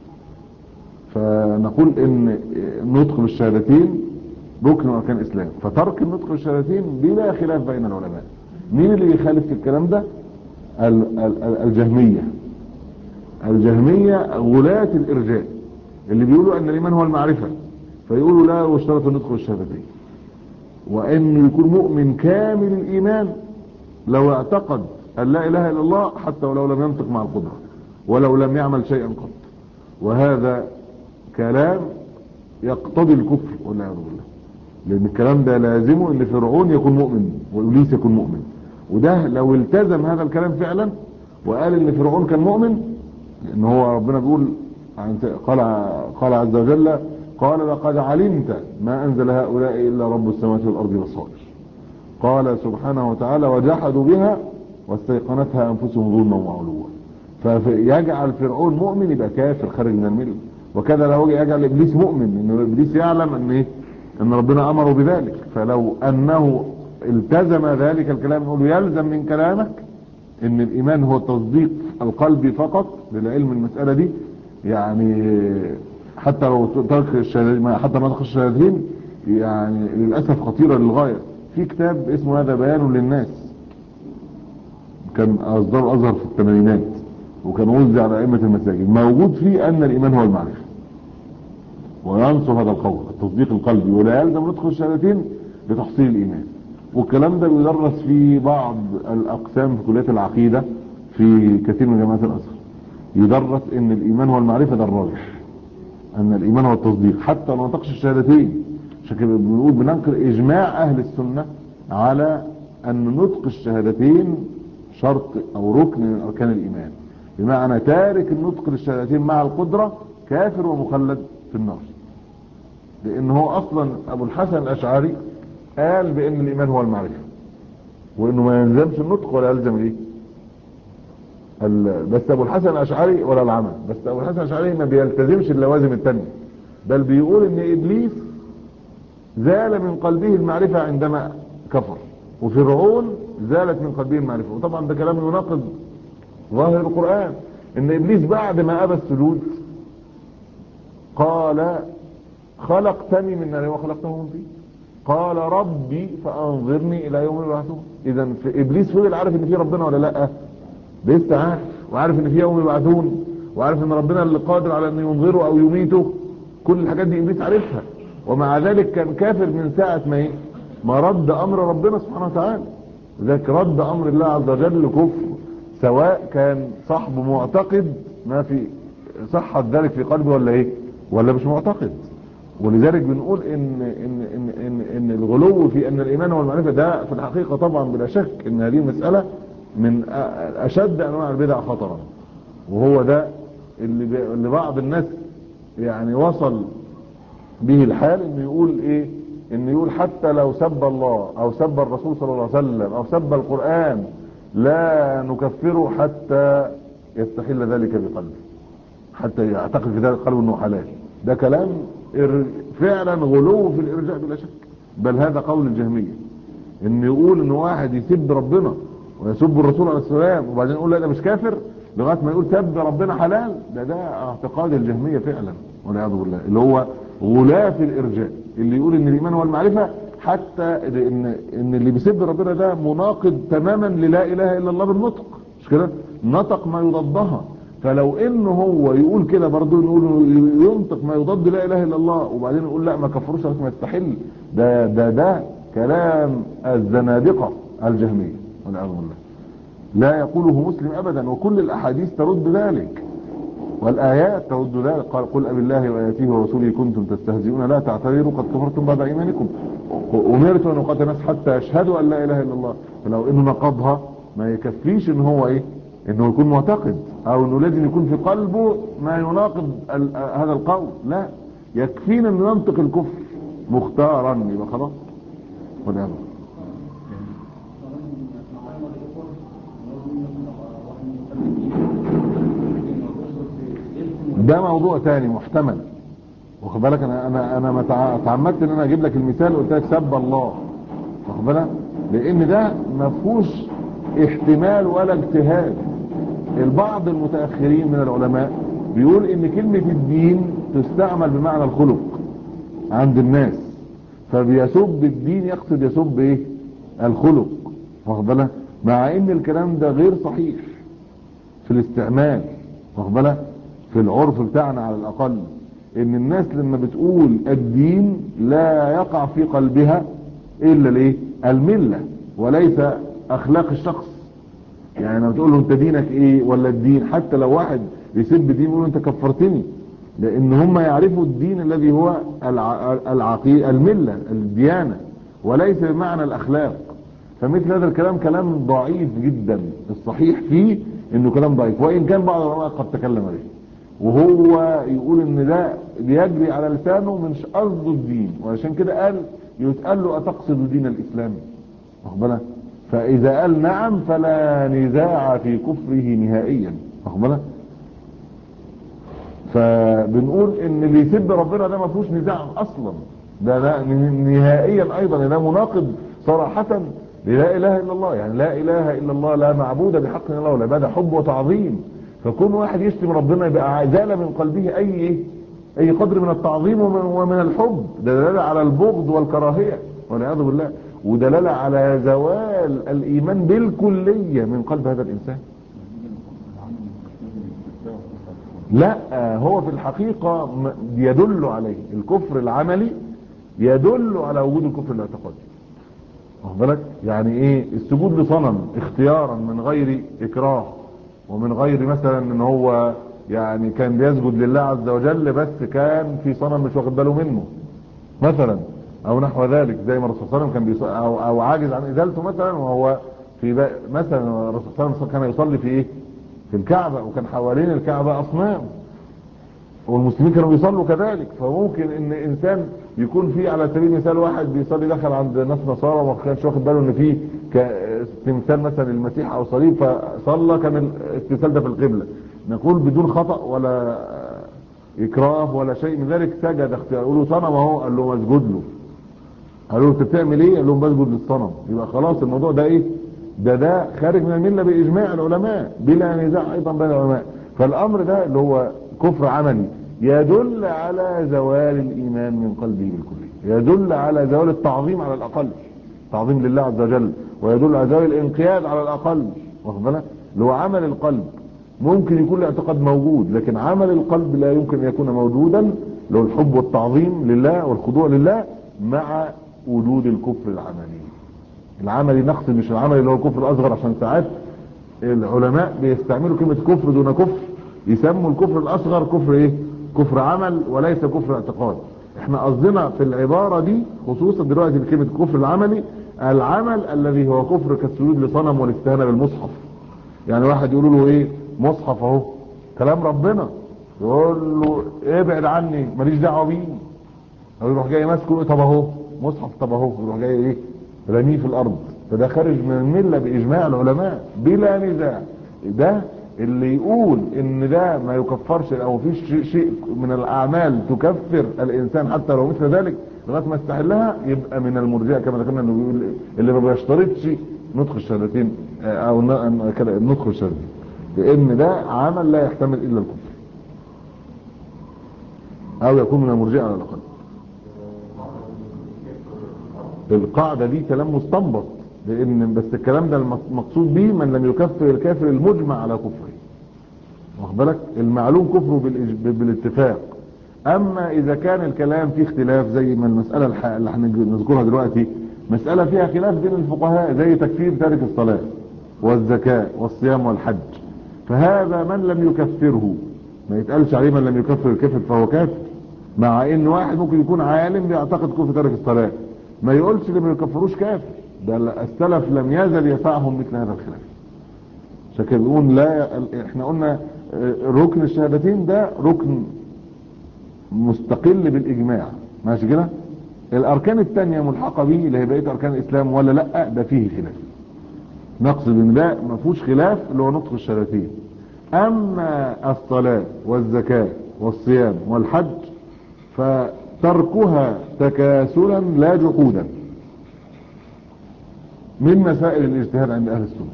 فنقول ان نطق بالشهادتين ركن من اركان الاسلام، فترك النطق بالشهادتين بلا خلاف بين العلماء. مين اللي يخالف في الكلام ده؟ الجهمية. الجهمية غلاة الارجاء اللي بيقولوا ان الايمان هو المعرفة، فيقولوا لا واشترط النطق بالشهادتين، وان يكون مؤمن كامل الايمان لو اعتقد ان لا اله الا الله حتى ولو لم ينطق مع القدرة ولو لم يعمل شيئا قط. وهذا كلام يقتضي الكفر والعياذ بالله، لان الكلام ده لازمه ان فرعون يكون مؤمن وابليس يكون مؤمن. وده لو التزم هذا الكلام فعلا وقال ان فرعون كان مؤمن، لان هو ربنا بيقول قال قال عز وجل قال لقد علمت ما انزل هؤلاء الا رب السماوات والارض بصائر. قال سبحانه وتعالى وجحدوا بها واستيقنتها انفسهم ظلما وعلوا. فيجعل فرعون مؤمن يبقى كافر خارج من المله. وكذا لو يجعل ابليس مؤمن، ان ابليس يعلم ان ايه؟ ان ربنا امره بذلك. فلو انه التزم ذلك الكلام نقول يلزم من كلامك ان الايمان هو التصديق القلبي فقط للعلم المسألة دي. يعني حتى لو ترك الشهادتين، حتى ما ترك الشهادتين يعني للأسف خطيرة للغاية. في كتاب اسمه هذا بيان للناس، كان اصدر الازهر في الثمانينات وكان وزع على ائمة المساجد، موجود فيه ان الايمان هو المعرفة، وينصر هذا القول التصديق القلبي، ولا يلزم ندخل الشهادتين لتحصيل الايمان. والكلام ده بيدرس في بعض الاقسام في كليات العقيدة في كثير من جامعات الازهر، يدرس ان الايمان هو المعرفة، ده الراجح. ان الايمان هو التصديق حتى لو نطقش الشهادتين. عشان كده بنقول بننقل اجماع اهل السنه على ان نطق الشهادتين شرط او ركن من اركان الايمان، بمعنى تارك النطق للشهادتين مع القدره كافر ومخلد في النار. لان هو اصلا ابو الحسن الاشعري قال بان الايمان هو المعرفه، وانه ما يلزمش النطق ولا يلزم الايه بس ابو الحسن الاشعري ولا العمل. بس ابو الحسن الاشعري ما بيلتزمش اللوازم التانية، بل بيقول ان ابليس زال من قلبه المعرفة عندما كفر، وفرعون زالت من قلبه المعرفة. وطبعا ده كلام يناقض ظاهر القرآن، ان ابليس بعد ما ابى السجود قال خلقتني من نار وخلقته من طين، قال ربي فانظرني الى يوم يبعثون. اذا في ابليس فضل عارف ان في ربنا ولا لا؟ لسه عارف، وعارف ان في يوم يبعثون، وعارف ان ربنا اللي قادر على ان ينظره او يميته. كل الحاجات دي ابليس عارفها، ومع ذلك كان كافر من ساعة ما ايه ما رد امر ربنا سبحانه وتعالى. ذاك رد امر الله عز وجل كفر، سواء كان صاحبه معتقد ما في صحة ذلك في قلبه ولا ايه ولا مش معتقد. ولذلك بنقول ان ان ان ان, إن الغلو في ان الايمان والمعرفة ده في الحقيقة طبعا بلا شك ان هذه المسألة من اشد انواع البدع خطرا، وهو ده اللي, اللي بعض الناس يعني وصل به الحال انه يقول ايه انه يقول حتى لو سب الله او سب الرسول صلى الله عليه وسلم او سب القرآن لا نكفره حتى يستحل ذلك بقلبه، حتى يعتقد في ذلك قلبه انه حلال. ده كلام فعلا غلو في الارجاء بلا شك، بل هذا قول الجهمية، ان يقول ان واحد يسب ربنا ويسب الرسول عليه السلام وبعدين يقول لا ده مش كافر لغايه ما يقول سب ربنا حلال. ده ده اعتقاد الجهمية فعلا والعياذ بالله، اللي هو غلاة الارجاء، اللي يقول ان الايمان هو المعرفة، حتى ان ان اللي بيسب ربنا ده مناقض تماما للا اله الا الله بالنطق، مش كده؟ نطق ما يضادها. فلو انه هو يقول كده برضه نقول ينطق ما يضاد لا اله الا الله وبعدين يقول لا ما كفروش ما يستحل، ده ده ده كلام الزنادقة الجهمية والعياذ بالله، لا يقوله مسلم ابدا. وكل الاحاديث ترد ذلك والآيات ترد ذلك. قال قل أبي الله وآياته ورسوله كنتم تستهزئون لا تعتذروا قد كفرتم بعد إيمانكم أمرت أن أقاتل الناس حتى يشهدوا أن لا إله إلا الله. فلو إنه نقضها ما يكفيش إن هو إيه إنه يكون معتقد أو إنه لازم يكون في قلبه ما يناقض هذا القول، لا يكفينا أن ننطق الكفر مختارا يبقى خلاص. والآن ده موضوع تاني محتمل، واخد بالك. انا انا انا ما تعمدت ان انا اجيب لك المثال وقلت لك سب الله، واخد بالك، لان ده ما فيهوش احتمال ولا اجتهاد. البعض المتاخرين من العلماء بيقول ان كلمه الدين تستعمل بمعنى الخلق عند الناس، فبيسب الدين يقصد يسب ايه الخلق، واخد بالك، مع ان الكلام ده غير صحيح في الاستعمال، واخد بالك، في العرف بتاعنا على الاقل. ان الناس لما بتقول الدين لا يقع في قلبها الا الايه الملة وليس اخلاق الشخص. يعني لما تقول له انت دينك ايه ولا الدين، حتى لو واحد يسب دين يقول انت كفرتني، لان هم يعرفوا الدين الذي هو العقيدة الملة الديانة وليس بمعنى الاخلاق. فمثل هذا الكلام كلام ضعيف جدا، الصحيح فيه انه كلام ضعيف، وان كان بعض العلماء قد تكلم عليه، وهو يقول ان ده بيجري على لسانه مش قصده الدين، وعشان كده قال يتقال له اتقصد دين الاسلام، واخد بالك. فاذا قال نعم فلا نزاع في كفره نهائيا، واخد بالك. فبنقول ان اللي يسب ربنا ده ما فيهوش نزاع اصلا، ده, ده نهائيا ايضا، ده مناقض صراحة لا اله الا الله. يعني لا اله الا الله لا معبود بحق الا الله والعبادة حب وتعظيم. فكون واحد يشتم ربنا يبقى زال من قلبه اي ايه اي قدر من التعظيم ومن, ومن الحب، ده دلاله على البغض والكراهيه والعياذ بالله، ودلاله على زوال الايمان بالكليه من قلب هذا الانسان. لا، هو في الحقيقه يدل عليه الكفر العملي، يدل على وجود الكفر الاعتقادي، واخد بالك. يعني ايه السجود لصنم اختيارا من غير اكراه ومن غير مثلا ان هو يعني كان بيسجد لله عز وجل بس كان في صنم مش واخد باله منه مثلا، او نحو ذلك، زي ما الرسول صلى الله عليه وسلم كان بيصلي او, أو عاجز عن ازالته مثلا، وهو في مثلا الرسول صلى الله عليه وسلم كان يصلي في ايه؟ في الكعبة، وكان حوالين الكعبة اصنام، والمسلمين كانوا بيصلوا كذلك. فممكن ان انسان يكون في على سبيل المثال واحد بيصلي دخل عند ناس نصارى وما كانش واخد باله ان في تمثال مثلا المسيح او صليب، فصلى كان التمثال ده في القبلة، نقول بدون خطأ ولا اكراه ولا شيء من ذلك، سجد اختيار. يقولوا صنم اهو، قال له مسجد له. قالوا له انت بتعمل ايه؟ قال لهم بسجد للصنم. يبقى خلاص الموضوع ده ايه؟ ده ده خارج من المله باجماع العلماء بلا نزاع ايضا بين العلماء. فالامر ده اللي هو كفر عملي يدل على زوال الايمان من قلبه بالكليه، يدل على زوال التعظيم على الاقل، تعظيم لله عز وجل، ويدل على زوال الانقياد على الاقل، واخد بالك؟ اللي هو عمل القلب. ممكن يكون الاعتقاد موجود، لكن عمل القلب لا يمكن ان يكون موجودا، اللي هو الحب والتعظيم لله والخضوع لله مع وجود الكفر العملي. العملي نقصد مش العملي اللي هو الكفر الاصغر، عشان ساعات العلماء بيستعملوا كلمة كفر دون كفر، يسموا الكفر الاصغر كفر ايه؟ كفر عمل وليس كفر اعتقاد. احنا قصدنا في العبارة دي خصوصا دلوقتي بكلمة الكفر العملي العمل الذي هو كفر كالسجود لصنم والاستهانة بالمصحف. يعني واحد يقول له ايه؟ مصحف اهو كلام ربنا، يقول له ابعد عني ماليش دعوه بيه، او يروح جاي ماسكه طب اهو مصحف، طب اهو يروح جاي ايه؟ رميه في الارض. فده خارج من المله باجماع العلماء بلا نزاع. ده اللي يقول ان ده ما يكفرش او فيش شيء من الاعمال تكفر الانسان حتى لو مثل ذلك لغايه ما يستحلها، يبقى من المرجئه كما ذكرنا، انه بيقول اللي ما بيشترطش نطق الشهادتين او نطق الشهادتين، لان ده عمل لا يحتمل الا الكفر او يكون من المرجئه على الاقل. القاعده دي كلام مستنبط، لان بس الكلام ده المقصود به من لم يكفر الكافر المجمع على كفره، واخد بالك؟ المعلوم كفره بالاتفاق. اما اذا كان الكلام فيه اختلاف زي ما المساله اللي هنذكرها دلوقتي مساله فيها خلاف بين الفقهاء، زي تكفير تارك الصلاه والزكاه والصيام والحج، فهذا من لم يكفره ما يتقالش عليه من لم يكفر الكافر فهو كافر، مع ان واحد ممكن يكون عالم بيعتقد كفر تارك الصلاه ما يقولش اللي ما يكفروش كافر. ده السلف لم يزل يسعهم مثل هذا الخلاف. عشان كده بيقول لا، احنا قلنا ركن الشهادتين ده ركن مستقل بالاجماع، ماشي كده؟ الاركان الثانيه ملحقه به اللي هي بقيه اركان الاسلام ولا لا؟ ده فيه خلاف. نقصد ان ده ما فيهوش خلاف اللي هو نطق الشهادتين. اما الصلاه والزكاه والصيام والحج فتركها تكاسلا لا جحودا من مسائل الاجتهاد عند اهل السنه،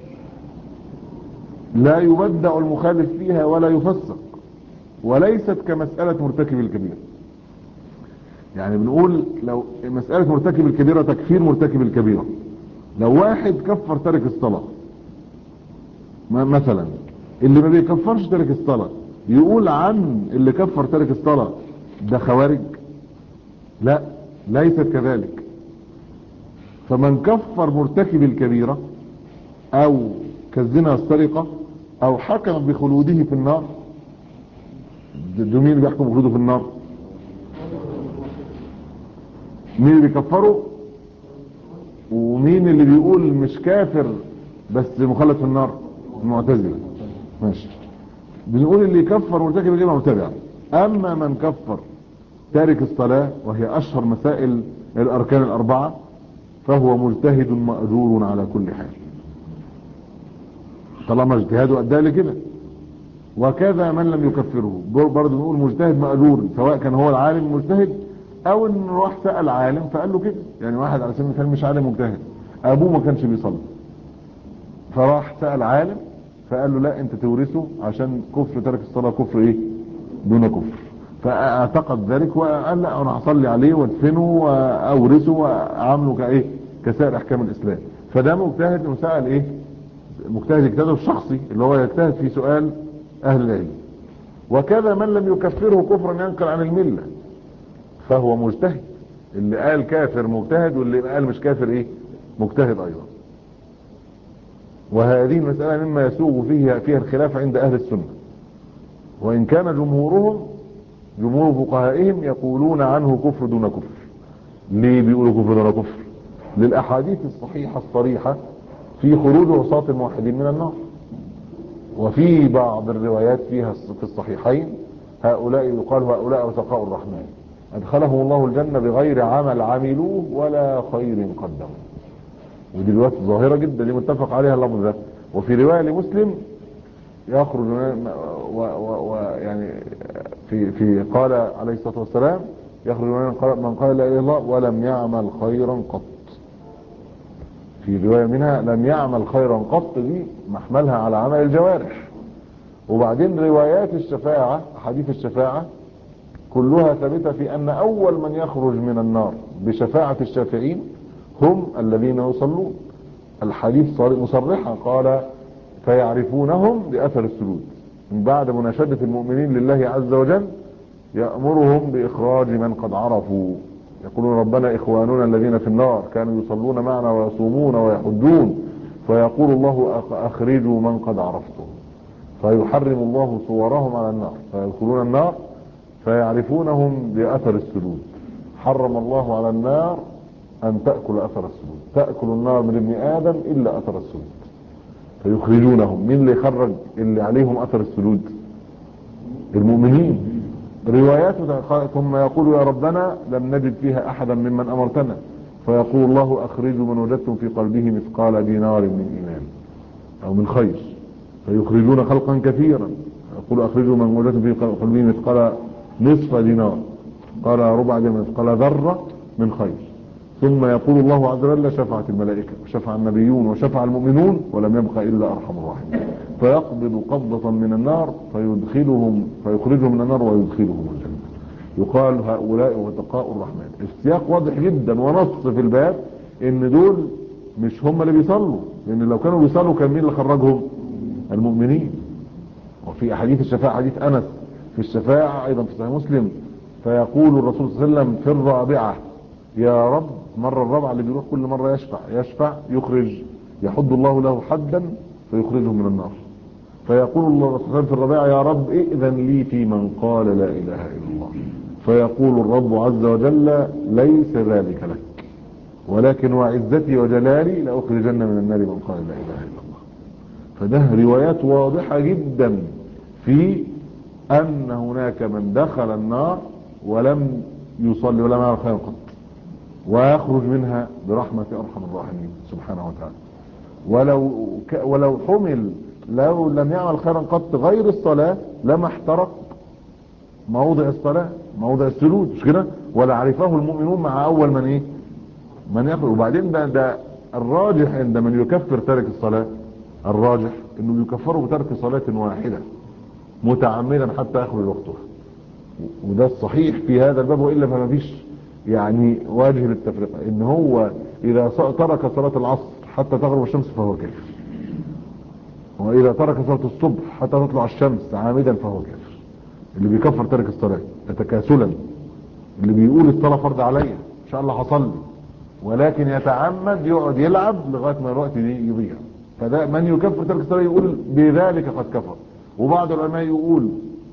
لا يبدع المخالف فيها ولا يفسق، وليست كمسألة مرتكب الكبيرة. يعني بنقول لو مسألة مرتكب الكبيرة تكفير مرتكب الكبيرة، لو واحد كفر تارك الصلاة مثلا، اللي ما بيكفرش تارك الصلاة يقول عن اللي كفر تارك الصلاة ده خوارج؟ لا، ليست كذلك. فمن كفر مرتكب الكبيرة او كالزنا والسرقة او حكم بخلوده في النار، ده مين اللي بيحكم بخلوده في النار؟ مين اللي بيكفره؟ ومين اللي بيقول مش كافر بس مخلد في النار؟ المعتزلة. ماشي، بنقول اللي يكفر مرتكب الكبيرة مبتدع. اما من كفر تارك الصلاة وهي اشهر مسائل الاركان الاربعة فهو مجتهد مأجور على كل حال طالما اجتهاده ادى لكده. وكذا من لم يكفره برضه نقول مجتهد مأجور، سواء كان هو العالم مجتهد او ان راح سأل عالم فقال له كده. يعني واحد على سبيل المثال مش عالم مجتهد، ابوه ما كانش بيصلي، فراح سأل عالم فقال له لا انت تورثه عشان كفر ترك الصلاة كفر ايه دون كفر، فاعتقد ذلك وقال لا انا هصلي عليه وادفنه واورثه واعامله كايه كسائر احكام الاسلام. فده مجتهد وسأل ايه؟ مجتهد اجتهاده الشخصي اللي هو يجتهد في سؤال اهل العلم. وكذا من لم يكفره كفرا ينقل عن الملة فهو مجتهد، اللي قال كافر مجتهد واللي قال مش كافر ايه مجتهد ايضا. وهذه المسألة مما يسوغ فيها فيها الخلاف عند اهل السنة، وإن كان جمهورهم جمهور فقهائهم يقولون عنه كفر دون كفر. ليه بيقولوا كفر دون كفر؟ للأحاديث الصحيحة الصريحة في خروج عصاة الموحدين من النار، وفي بعض الروايات فيها في الصحيحين هؤلاء يقال هؤلاء عتقاء الرحمن أدخلهم الله الجنة بغير عمل عملوه ولا خير قدموا. ودي روايات ظاهرة جدا دي متفق عليها اللفظ ده. وفي رواية لمسلم يخرج ويعني في في قال عليه الصلاة والسلام يخرج من قال لا اله الا الله ولم يعمل خيرا قط. في رواية منها لم يعمل خيرا قط، دي محملها على عمل الجوارح. وبعدين روايات الشفاعة حديث الشفاعة كلها ثابتة في ان اول من يخرج من النار بشفاعة الشافعين هم الذين يصلون. الحديث مصرحا قال فيعرفونهم بأثر السجود. من بعد مناشدة المؤمنين لله عز وجل يأمرهم بإخراج من قد عرفوا، يقولون ربنا إخواننا الذين في النار كانوا يصلون معنا ويصومون ويحجون، فيقول الله أخرجوا من قد عرفتم، فيحرم الله صورهم على النار فيدخلون النار فيعرفونهم بأثر السجود. حرم الله على النار أن تأكل أثر السجود، تأكل النار من ابن آدم إلا أثر السجود، فيخرجونهم. مين اللي يخرج اللي عليهم أثر السجود؟ المؤمنين. روايات ثم يقول يا ربنا لم نجد فيها أحدا ممن أمرتنا، فيقول الله أخرجوا من وجدتم في قلبه مثقال دينار من إيمان أو من خير، فيخرجون خلقا كثيرا. يقول أخرجوا من وجدتم في قلبه مثقال نصف دينار، قال ربع دينار، مثقال ذرة من خير. ثم يقول الله عز وجل شفعت الملائكة وشفع النبيون وشفع المؤمنون ولم يبق إلا أرحم الراحمين، فيقبض قبضة من النار فيدخلهم فيخرجهم من النار ويدخلهم الجنة. يقال هؤلاء عتقاء الرحمن. السياق واضح جدا ونص في الباب ان دول مش هم اللي بيصلوا، لان لو كانوا بيصلوا كان مين اللي خرجهم؟ المؤمنين. وفي احاديث الشفاعة حديث انس في الشفاعة ايضا في صحيح مسلم فيقول الرسول صلى الله عليه وسلم في الرابعة يا رب، مرة الرابعة اللي بيروح كل مرة يشفع يشفع يخرج يحد الله له حدا فيخرجه من النار، فيقول الله صلى الله عليه وسلم في الرابعة يا رب ائذن لي في من قال لا اله الا الله، فيقول الرب عز وجل ليس ذلك لك ولكن وعزتي وجلالي لأخرجن من النار من قال لا اله الا الله. فده روايات واضحة جدا في ان هناك من دخل النار ولم يصلي ولم يعمل خيرا قط ويخرج منها برحمة ارحم الراحمين سبحانه وتعالى. ولو ك... ولو حمل لو لم يعمل خيرا قط غير الصلاة لما احترق موضع الصلاة موضع السجود، مش كده؟ ولا عرفه المؤمنون مع اول من ايه من يخرج. وبعدين ده, ده الراجح عند من يكفر تارك الصلاة، الراجح انه يكفره بترك صلاة واحدة متعمدا حتى يخرج وقتها، وده الصحيح في هذا الباب، وإلا فما فيش يعني وجه للتفرقة. ان هو اذا ترك صلاة العصر حتى تغرب الشمس فهو كافر، واذا ترك صلاة الصبح حتى تطلع الشمس عامدا فهو كافر. اللي بيكفر ترك الصلاة تكاسلا، اللي بيقول الصلاة فرض عليا ان شاء الله هصلي ولكن يتعمد يقعد يلعب لغاية ما الوقت دي يضيع، فده من يكفر ترك الصلاة يقول بذلك قد كفر. وبعض العلماء يقول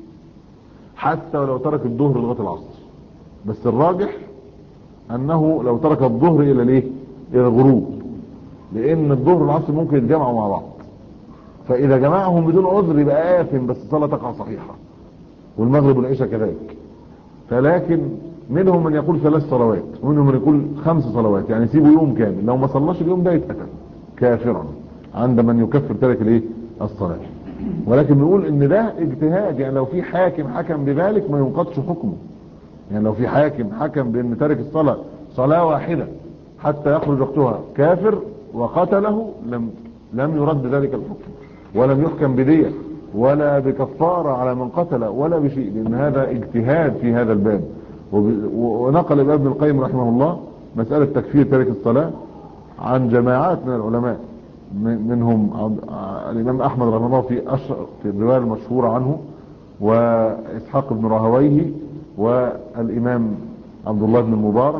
حتى ولو ترك الظهر لغاية العصر، بس الراجح انه لو ترك الظهر الى الايه الى الغروب، لان الظهر والعصر ممكن يتجمعوا مع بعض، فاذا جمعهم بدون عذر يبقى آثم بس الصلاة تقع صحيحة، والمغرب والعشاء كذلك. فلكن منهم من يقول ثلاث صلوات ومنهم من يقول خمس صلوات، يعني سيبوا يوم كامل، لو ما صلاش اليوم ده يتقتل كافرا عند من يكفر ترك الايه الصلاة. ولكن بنقول ان ده اجتهاد، يعني لو في حاكم حكم بذلك ما ينقضش حكمه، يعني لو في حاكم حكم بان تارك الصلاة صلاة واحدة حتى يخرج وقتها كافر وقتله لم لم يرد ذلك الحكم ولم يحكم بدية ولا بكفارة على من قتل ولا بشيء، لان هذا اجتهاد في هذا الباب. ونقل ابن القيم رحمه الله مسألة تكفير تارك الصلاة عن جماعات من العلماء، منهم الامام احمد رحمه الله في أشهر في الرواية المشهورة عنه، واسحاق بن راهويه، والامام عبد الله بن المبارك،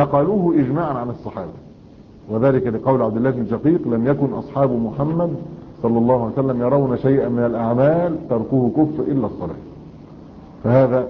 ونقلوه اجماعا عن الصحابة، وذلك لقول عبد الله بن شقيق لم يكن اصحاب محمد صلى الله عليه وسلم يرون شيئا من الأعمال تركوه كفر إلا الصلاة. فهذا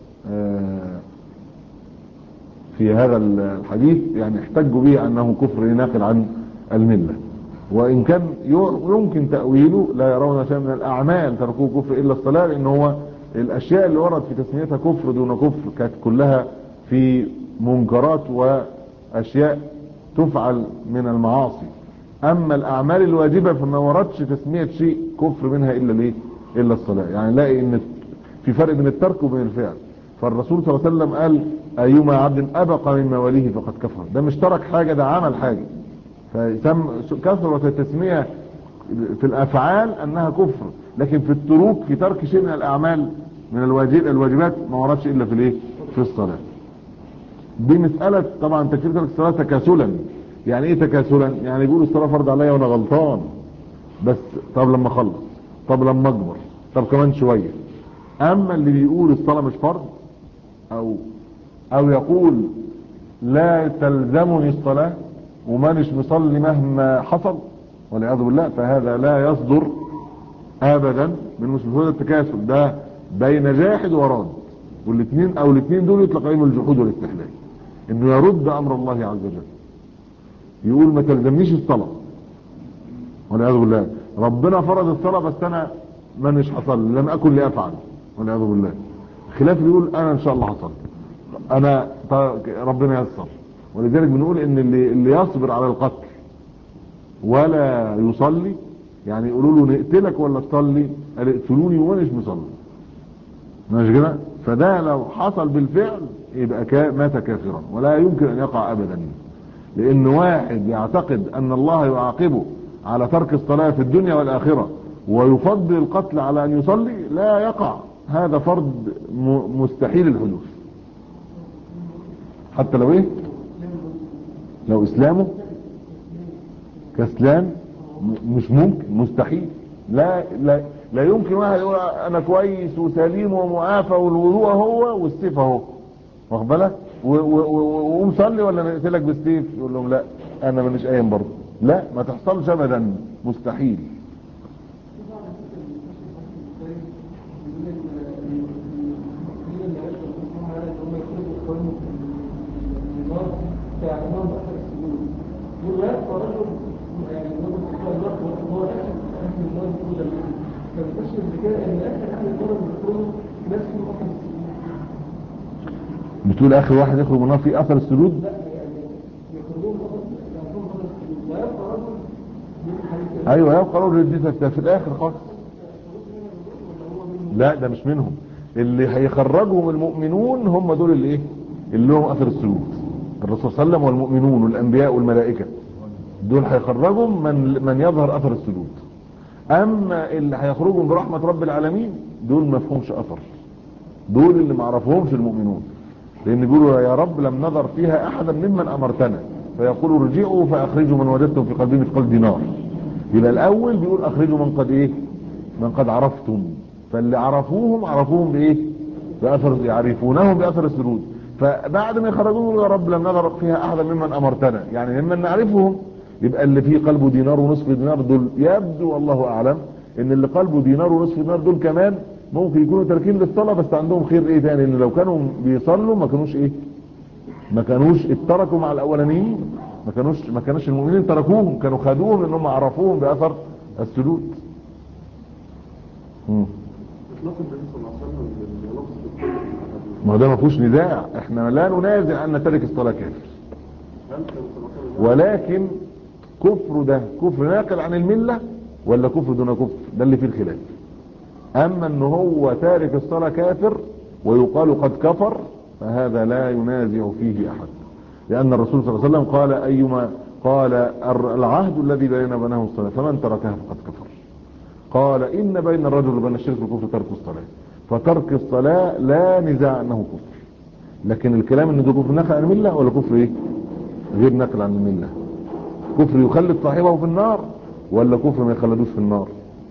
في هذا الحديث يعني احتجوا به أنه كفر ناقل عن الملة، وإن كان يمكن تأويله لا يرون شيئا من الأعمال تركوه كفر إلا الصلاة، لأن هو الأشياء اللي ورد في تسميتها كفر دون كفر كانت كلها في منكرات وأشياء تفعل من المعاصي. أما الأعمال الواجبة فما وردش تسمية شيء كفر منها إلا ليه إلا الصلاة. يعني نلاقي إن في فرق بين الترك وبين الفعل. فالرسول صلى الله عليه وسلم قال أيما عبد أبق من مواليه فقد كفر. ده مش ترك حاجة، ده عمل حاجة. فيتم كثرة التسمية في الأفعال أنها كفر، لكن في التروك في ترك شيء من الأعمال من الواجب الواجبات ما وردش إلا في الايه في الصلاة. دي مسألة طبعا تكفير ترك الصلاة تكاسلا. يعني ايه تكاسلا؟ يعني بيقولوا الصلاة فرض عليا وانا غلطان، بس طب لما اخلص، طب لما اكبر، طب كمان شوية. اما اللي بيقول الصلاة مش فرض او او يقول لا تلزمني الصلاة ومانش مصلي مهما حصل والعياذ بالله، فهذا لا يصدر ابدا من مسلمين. التكاسل ده بين جاحد وراد، والاثنين او الاثنين دول يطلق عليهم الجحود والاستحلال، انه يرد امر الله عز وجل، يقول ما تلزمنيش الصلاة والعياذ بالله، ربنا فرض الصلاة بس انا مانيش حصل، لم اكن لافعل والعياذ بالله. خلاف يقول انا ان شاء الله حصل، انا ربنا ييسر. ولذلك بنقول ان اللي, اللي يصبر على القتل ولا يصلي، يعني يقولوا له نقتلك ولا تصلي، قال اقتلوني ومانيش مصلي، ماشي كده. فده لو حصل بالفعل يبقى كا مات كافرا ولا يمكن ان يقع ابدا، لان واحد يعتقد ان الله يعاقبه على ترك الصلاة في الدنيا والاخرة ويفضل القتل على ان يصلي لا يقع. هذا فرض مستحيل الحدوث، حتى لو ايه لو اسلامه كاسلام مش ممكن، مستحيل. لا لا لا يمكن واحد يقول انا كويس وسليم ومعافى والوضوء هو والسيف اهو، واخد بالك، ومصلي ولا نقتلك بالسيف، يقول لهم لا انا مانيش قايم برضه. لا ما تحصلش ابدا، مستحيل. بتقول اخر واحد يخرج من النار في اثر السجود؟ ايوه يبقى رجل دي في الاخر خالص. لا ده مش منهم، اللي هيخرجهم المؤمنون هم دول اللي ايه اللي لهم اثر السجود، الرسول صلى الله عليه وسلم والمؤمنون والانبياء والملائكه، دول هيخرجهم من من يظهر اثر السجود. اما اللي هيخرجهم برحمه رب العالمين دول ما فيهمش اثر، دول اللي ما عرفهمش المؤمنون، لان بيقولوا يا رب لم نظر فيها احدا ممن امرتنا، فيقولوا ارجعوا فاخرجوا من وجدتم في قلبه مثقال دينار. يبقى الاول بيقول اخرجوا من قد ايه من قد عرفتم، فاللي عرفوهم عرفوهم بايه باثر، يعرفونهم باثر السجود. فبعد ما يخرجوهم يا رب لم نظر فيها احدا ممن امرتنا، يعني ممن نعرفهم. يبقى اللي فيه قلبه دينار ونصف دينار دول يبدو والله اعلم ان اللي قلبه دينار ونصف دينار دول كمان ممكن يكونوا تاركين للصلاه بس عندهم خير ايه تاني، ان لو كانوا بيصلوا ما كانوش ايه ما كانوش اتركوا مع الاولانيين، ما كانوش ما كانوش المؤمنين تركوهم، كانوا خدوهم لانهم عرفوهم باثر السجود. امم ما ده ما فيهوش نزاع، احنا لا ننازع ان ترك الصلاه كافر، ولكن كفر ده كفر ناقل عن المله ولا كفر دون كفر، ده اللي فيه الخلاف. اما ان هو تارك الصلاه كافر ويقال قد كفر فهذا لا ينازع فيه احد، لان الرسول صلى الله عليه وسلم قال ايما قال العهد الذي بيننا وبينهم الصلاه فمن تركها فقد كفر. قال ان بين الرجل وبين الشرك والكفر ترك الصلاه، فترك الصلاه لا نزاع انه كفر. لكن الكلام ان ده كفر نقل عن المله ولا كفر ايه غير نقل عن المله، كفر يخلد صاحبه في النار ولا كفر ما يخلدوش في النار.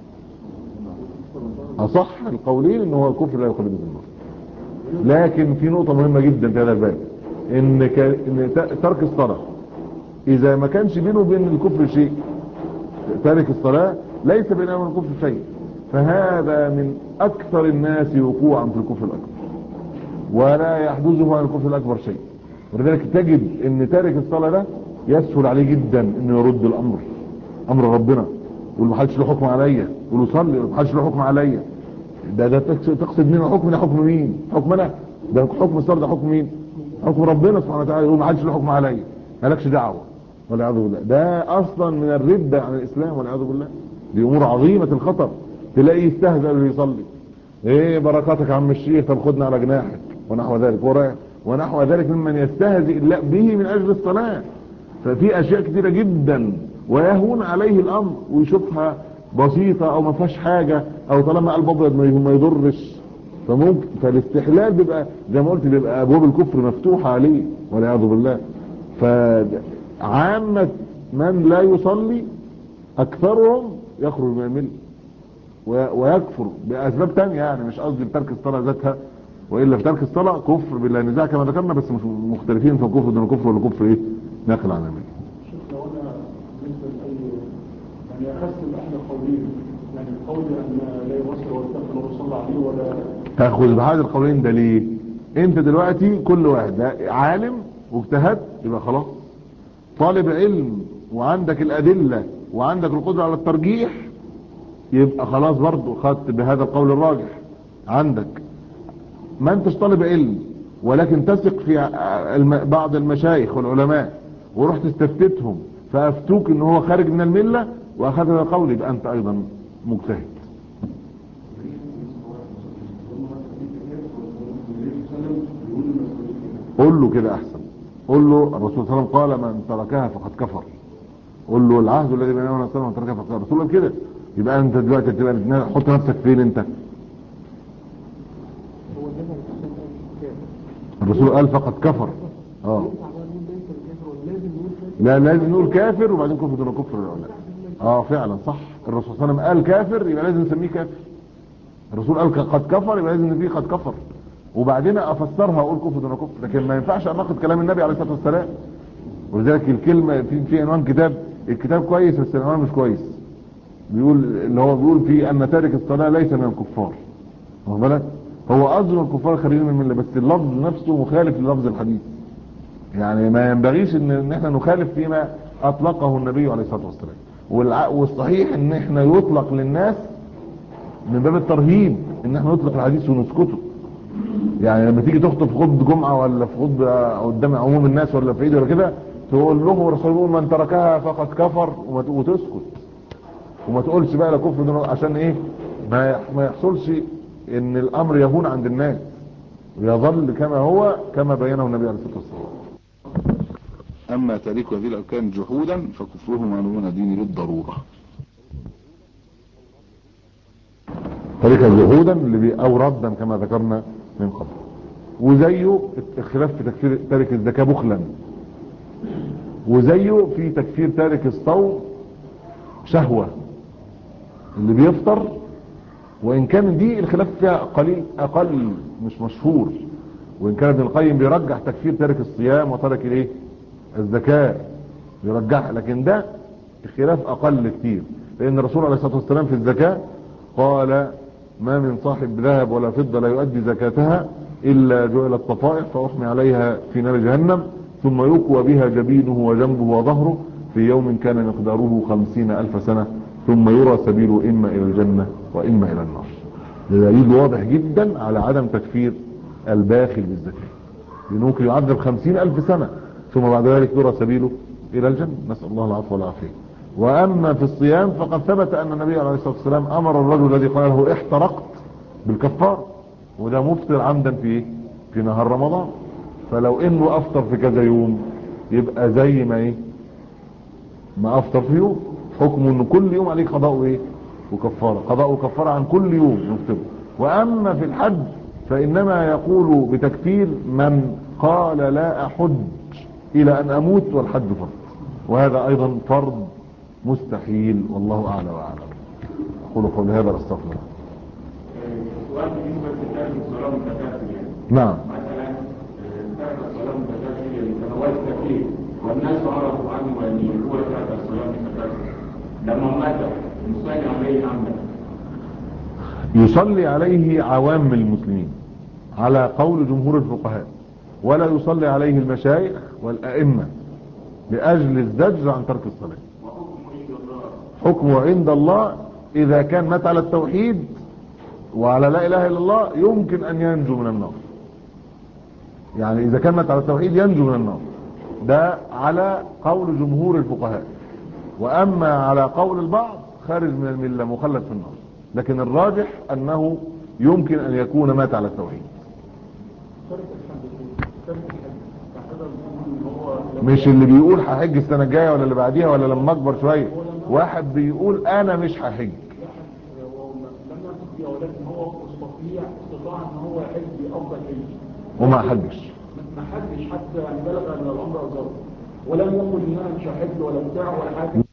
اصح القولين ان هو كفر لا يخلده في النار. لكن في نقطه مهمه جدا في هذا الباب، ان ك... ان ترك الصلاه اذا ما كانش بينه وبين الكفر شيء، تارك الصلاه ليس بينه وبين الكفر شيء، فهذا من اكثر الناس وقوعا في الكفر الاكبر، ولا يحجزه عن الكفر الاكبر شيء. ولذلك تجد ان تارك الصلاه ده يسهل عليه جدا انه يرد الامر، امر ربنا، يقول ما حدش له حكم عليا، يقول صلي ما حدش له حكم عليا. ده ده تقصد مين الحكم؟ ده حكم مين؟ حكم انا؟ ده حكم الصلاه، ده حكم مين؟ حكم ربنا سبحانه وتعالى، يقول ما حدش له حكم عليا، مالكش دعوه، والعياذ بالله. ده اصلا من الردة عن الاسلام والعياذ بالله. دي امور عظيمه الخطر. تلاقيه يستهزأ اللي يصلي، ايه بركاتك يا عم الشيخ، طب خدنا على جناحك ونحو ذلك، وراه ونحو ذلك ممن يستهزئ به من اجل الصلاه. ففي اشياء كثيره جدا ويهون عليه الامر ويشوفها بسيطه او ما فيهاش حاجه، او طالما قلب ابيض ما يضرش، فممكن فالاستحلال بيبقى زي ما قلت بيبقى ابواب الكفر مفتوحه عليه والعياذ بالله. فعامه من لا يصلي اكثرهم يخرج من المله ويكفر باسباب تانية، يعني مش قصدي بترك الصلاه ذاتها، والا في ترك الصلاه كفر بلا نزاع كما ذكرنا، بس مش مختلفين في الكفر دون كفر ولا كفر ايه ناقل عن المله. شوف لو انا بالنسبه لاي يعني اقسم احد القولين، يعني القول ان لا يوصل ولا يدخل ولا يصلى عليه ولا تاخذ بهذا القولين ده ليه؟ انت دلوقتي كل واحد عالم واجتهد يبقى خلاص، طالب علم وعندك الادله وعندك القدره على الترجيح يبقى خلاص برضه خدت بهذا القول الراجح. عندك ما انتش طالب علم ولكن تثق في بعض المشايخ والعلماء ورحت استفتتهم فافتوك ان هو خارج من المله واخذ هذا القول، يبقى انت ايضا مجتهد. قول له كده احسن، قول له الرسول صلى الله عليه وسلم قال من تركها فقد كفر. قول له العهد الذي بيننا وبين الصلاه من تركها فقد كفر. الرسول قال كده، يبقى انت دلوقتي تبقى حط نفسك فين انت؟ الرسول قال فقد كفر. اه لا لازم نقول كافر وبعدين كفر دون كفر العلماء. اه فعلا صح، الرسول صلى الله عليه وسلم قال كافر يبقى لازم نسميه كافر. الرسول قال قد كفر يبقى لازم نسميه قد كفر، وبعدين افسرها واقول كفر دون كفر. لكن ما ينفعش اناقض كلام النبي عليه الصلاه والسلام. ولذلك الكلمه في في عنوان كتاب، الكتاب كويس بس العنوان مش كويس. بيقول اللي هو بيقول فيه ان تارك الصلاه ليس من الكفار. واخد بالك؟ هو قصده الكفار خارجين من المله، بس اللفظ نفسه مخالف للفظ الحديث. يعني ما ينبغيش ان, إن احنا نخالف فيما اطلقه النبي عليه الصلاه والسلام. والصحيح ان احنا يطلق للناس من باب الترهيب، ان احنا نطلق الحديث ونسكته. يعني لما تيجي تخطب في خطبه جمعه ولا في خطبه قدام عموم الناس ولا في عيد ولا كده، تقول لهم الرسول من تركها فقد كفر وتسكت، وما تقولش بقى لا كفر دون، عشان ايه؟ ما ما يحصلش ان الامر يهون عند الناس ويظل كما هو كما بينه النبي عليه الصلاه والسلام. اما تارك هذه الاركان جحودا فكفره معلوم ديني بالضروره. تارك جحودا اللي بي او ردا كما ذكرنا من قبل. وزيه الخلاف في تكفير تارك الزكاه بخلا، وزيه في تكفير تارك الصوم شهوه اللي بيفطر، وان كان دي الخلاف فيها قليل اقل مش مشهور، وان كان ابن القيم بيرجح تكفير تارك الصيام وترك الايه الزكاه بيرجح، لكن ده الخلاف اقل كتير، لان الرسول عليه الصلاه والسلام في الزكاه قال ما من صاحب ذهب ولا فضه لا يؤدي زكاتها الا جعلت طفائح فاحمي عليها في نار جهنم ثم يكوى بها جبينه وجنبه وظهره في يوم كان مقداره خمسين الف سنه ثم يرى سبيله اما الى الجنه واما الى النار. دليل واضح جدا على عدم تكفير الباخل بالزكاه، لانه ممكن يعذب خمسين الف سنه ثم بعد ذلك يرى سبيله الى الجنه، نسال الله العفو والعافيه. واما في الصيام فقد ثبت ان النبي عليه الصلاه والسلام امر الرجل الذي قال له احترقت بالكفار، وده مفطر عمدا في في نهار رمضان، فلو انه افطر في كذا يوم يبقى زي ما ايه ما افطر في يوم، حكمه انه كل يوم عليه قضاء ايه وكفاره، قضاء وكفاره عن كل يوم يفطر. واما في الحج فانما يقول بتكفير من قال لا احج الى ان اموت والحج فرض، وهذا ايضا فرض مستحيل والله اعلى واعلم. اقول قولي هذا استغفر الله. سؤال بالنسبه لتارك الصلاه المتكافئه يعني. نعم. مثلا تارك الصلاه المتكافئه لسنوات كثير والناس عرفوا عنه ان هو تارك الصلاه المتكافئه، لما مات يصلي عليه عمدا. يصلي عليه عوام المسلمين على قول جمهور الفقهاء، ولا يصلي عليه المشايخ والأئمة لأجل الزجر عن ترك الصلاة. حكمه عند الله إذا كان مات على التوحيد وعلى لا إله إلا الله يمكن أن ينجو من النار. يعني إذا كان مات على التوحيد ينجو من النار، ده على قول جمهور الفقهاء. وأما على قول البعض خارج من الملة مخلد في النار، لكن الراجح أنه يمكن أن يكون مات على التوحيد. مش اللي بيقول هحج السنة الجاية ولا اللي بعديها ولا لما اكبر شوية، واحد بيقول انا مش هحج، ولكن هو مستطيع استطاع ان هو يحج افضل حج وما حجش ما حجش حتى يعني بلغ من الامر الضرب، ولم يقل ان انا مش هحج ولا بتاع ولا حاجه.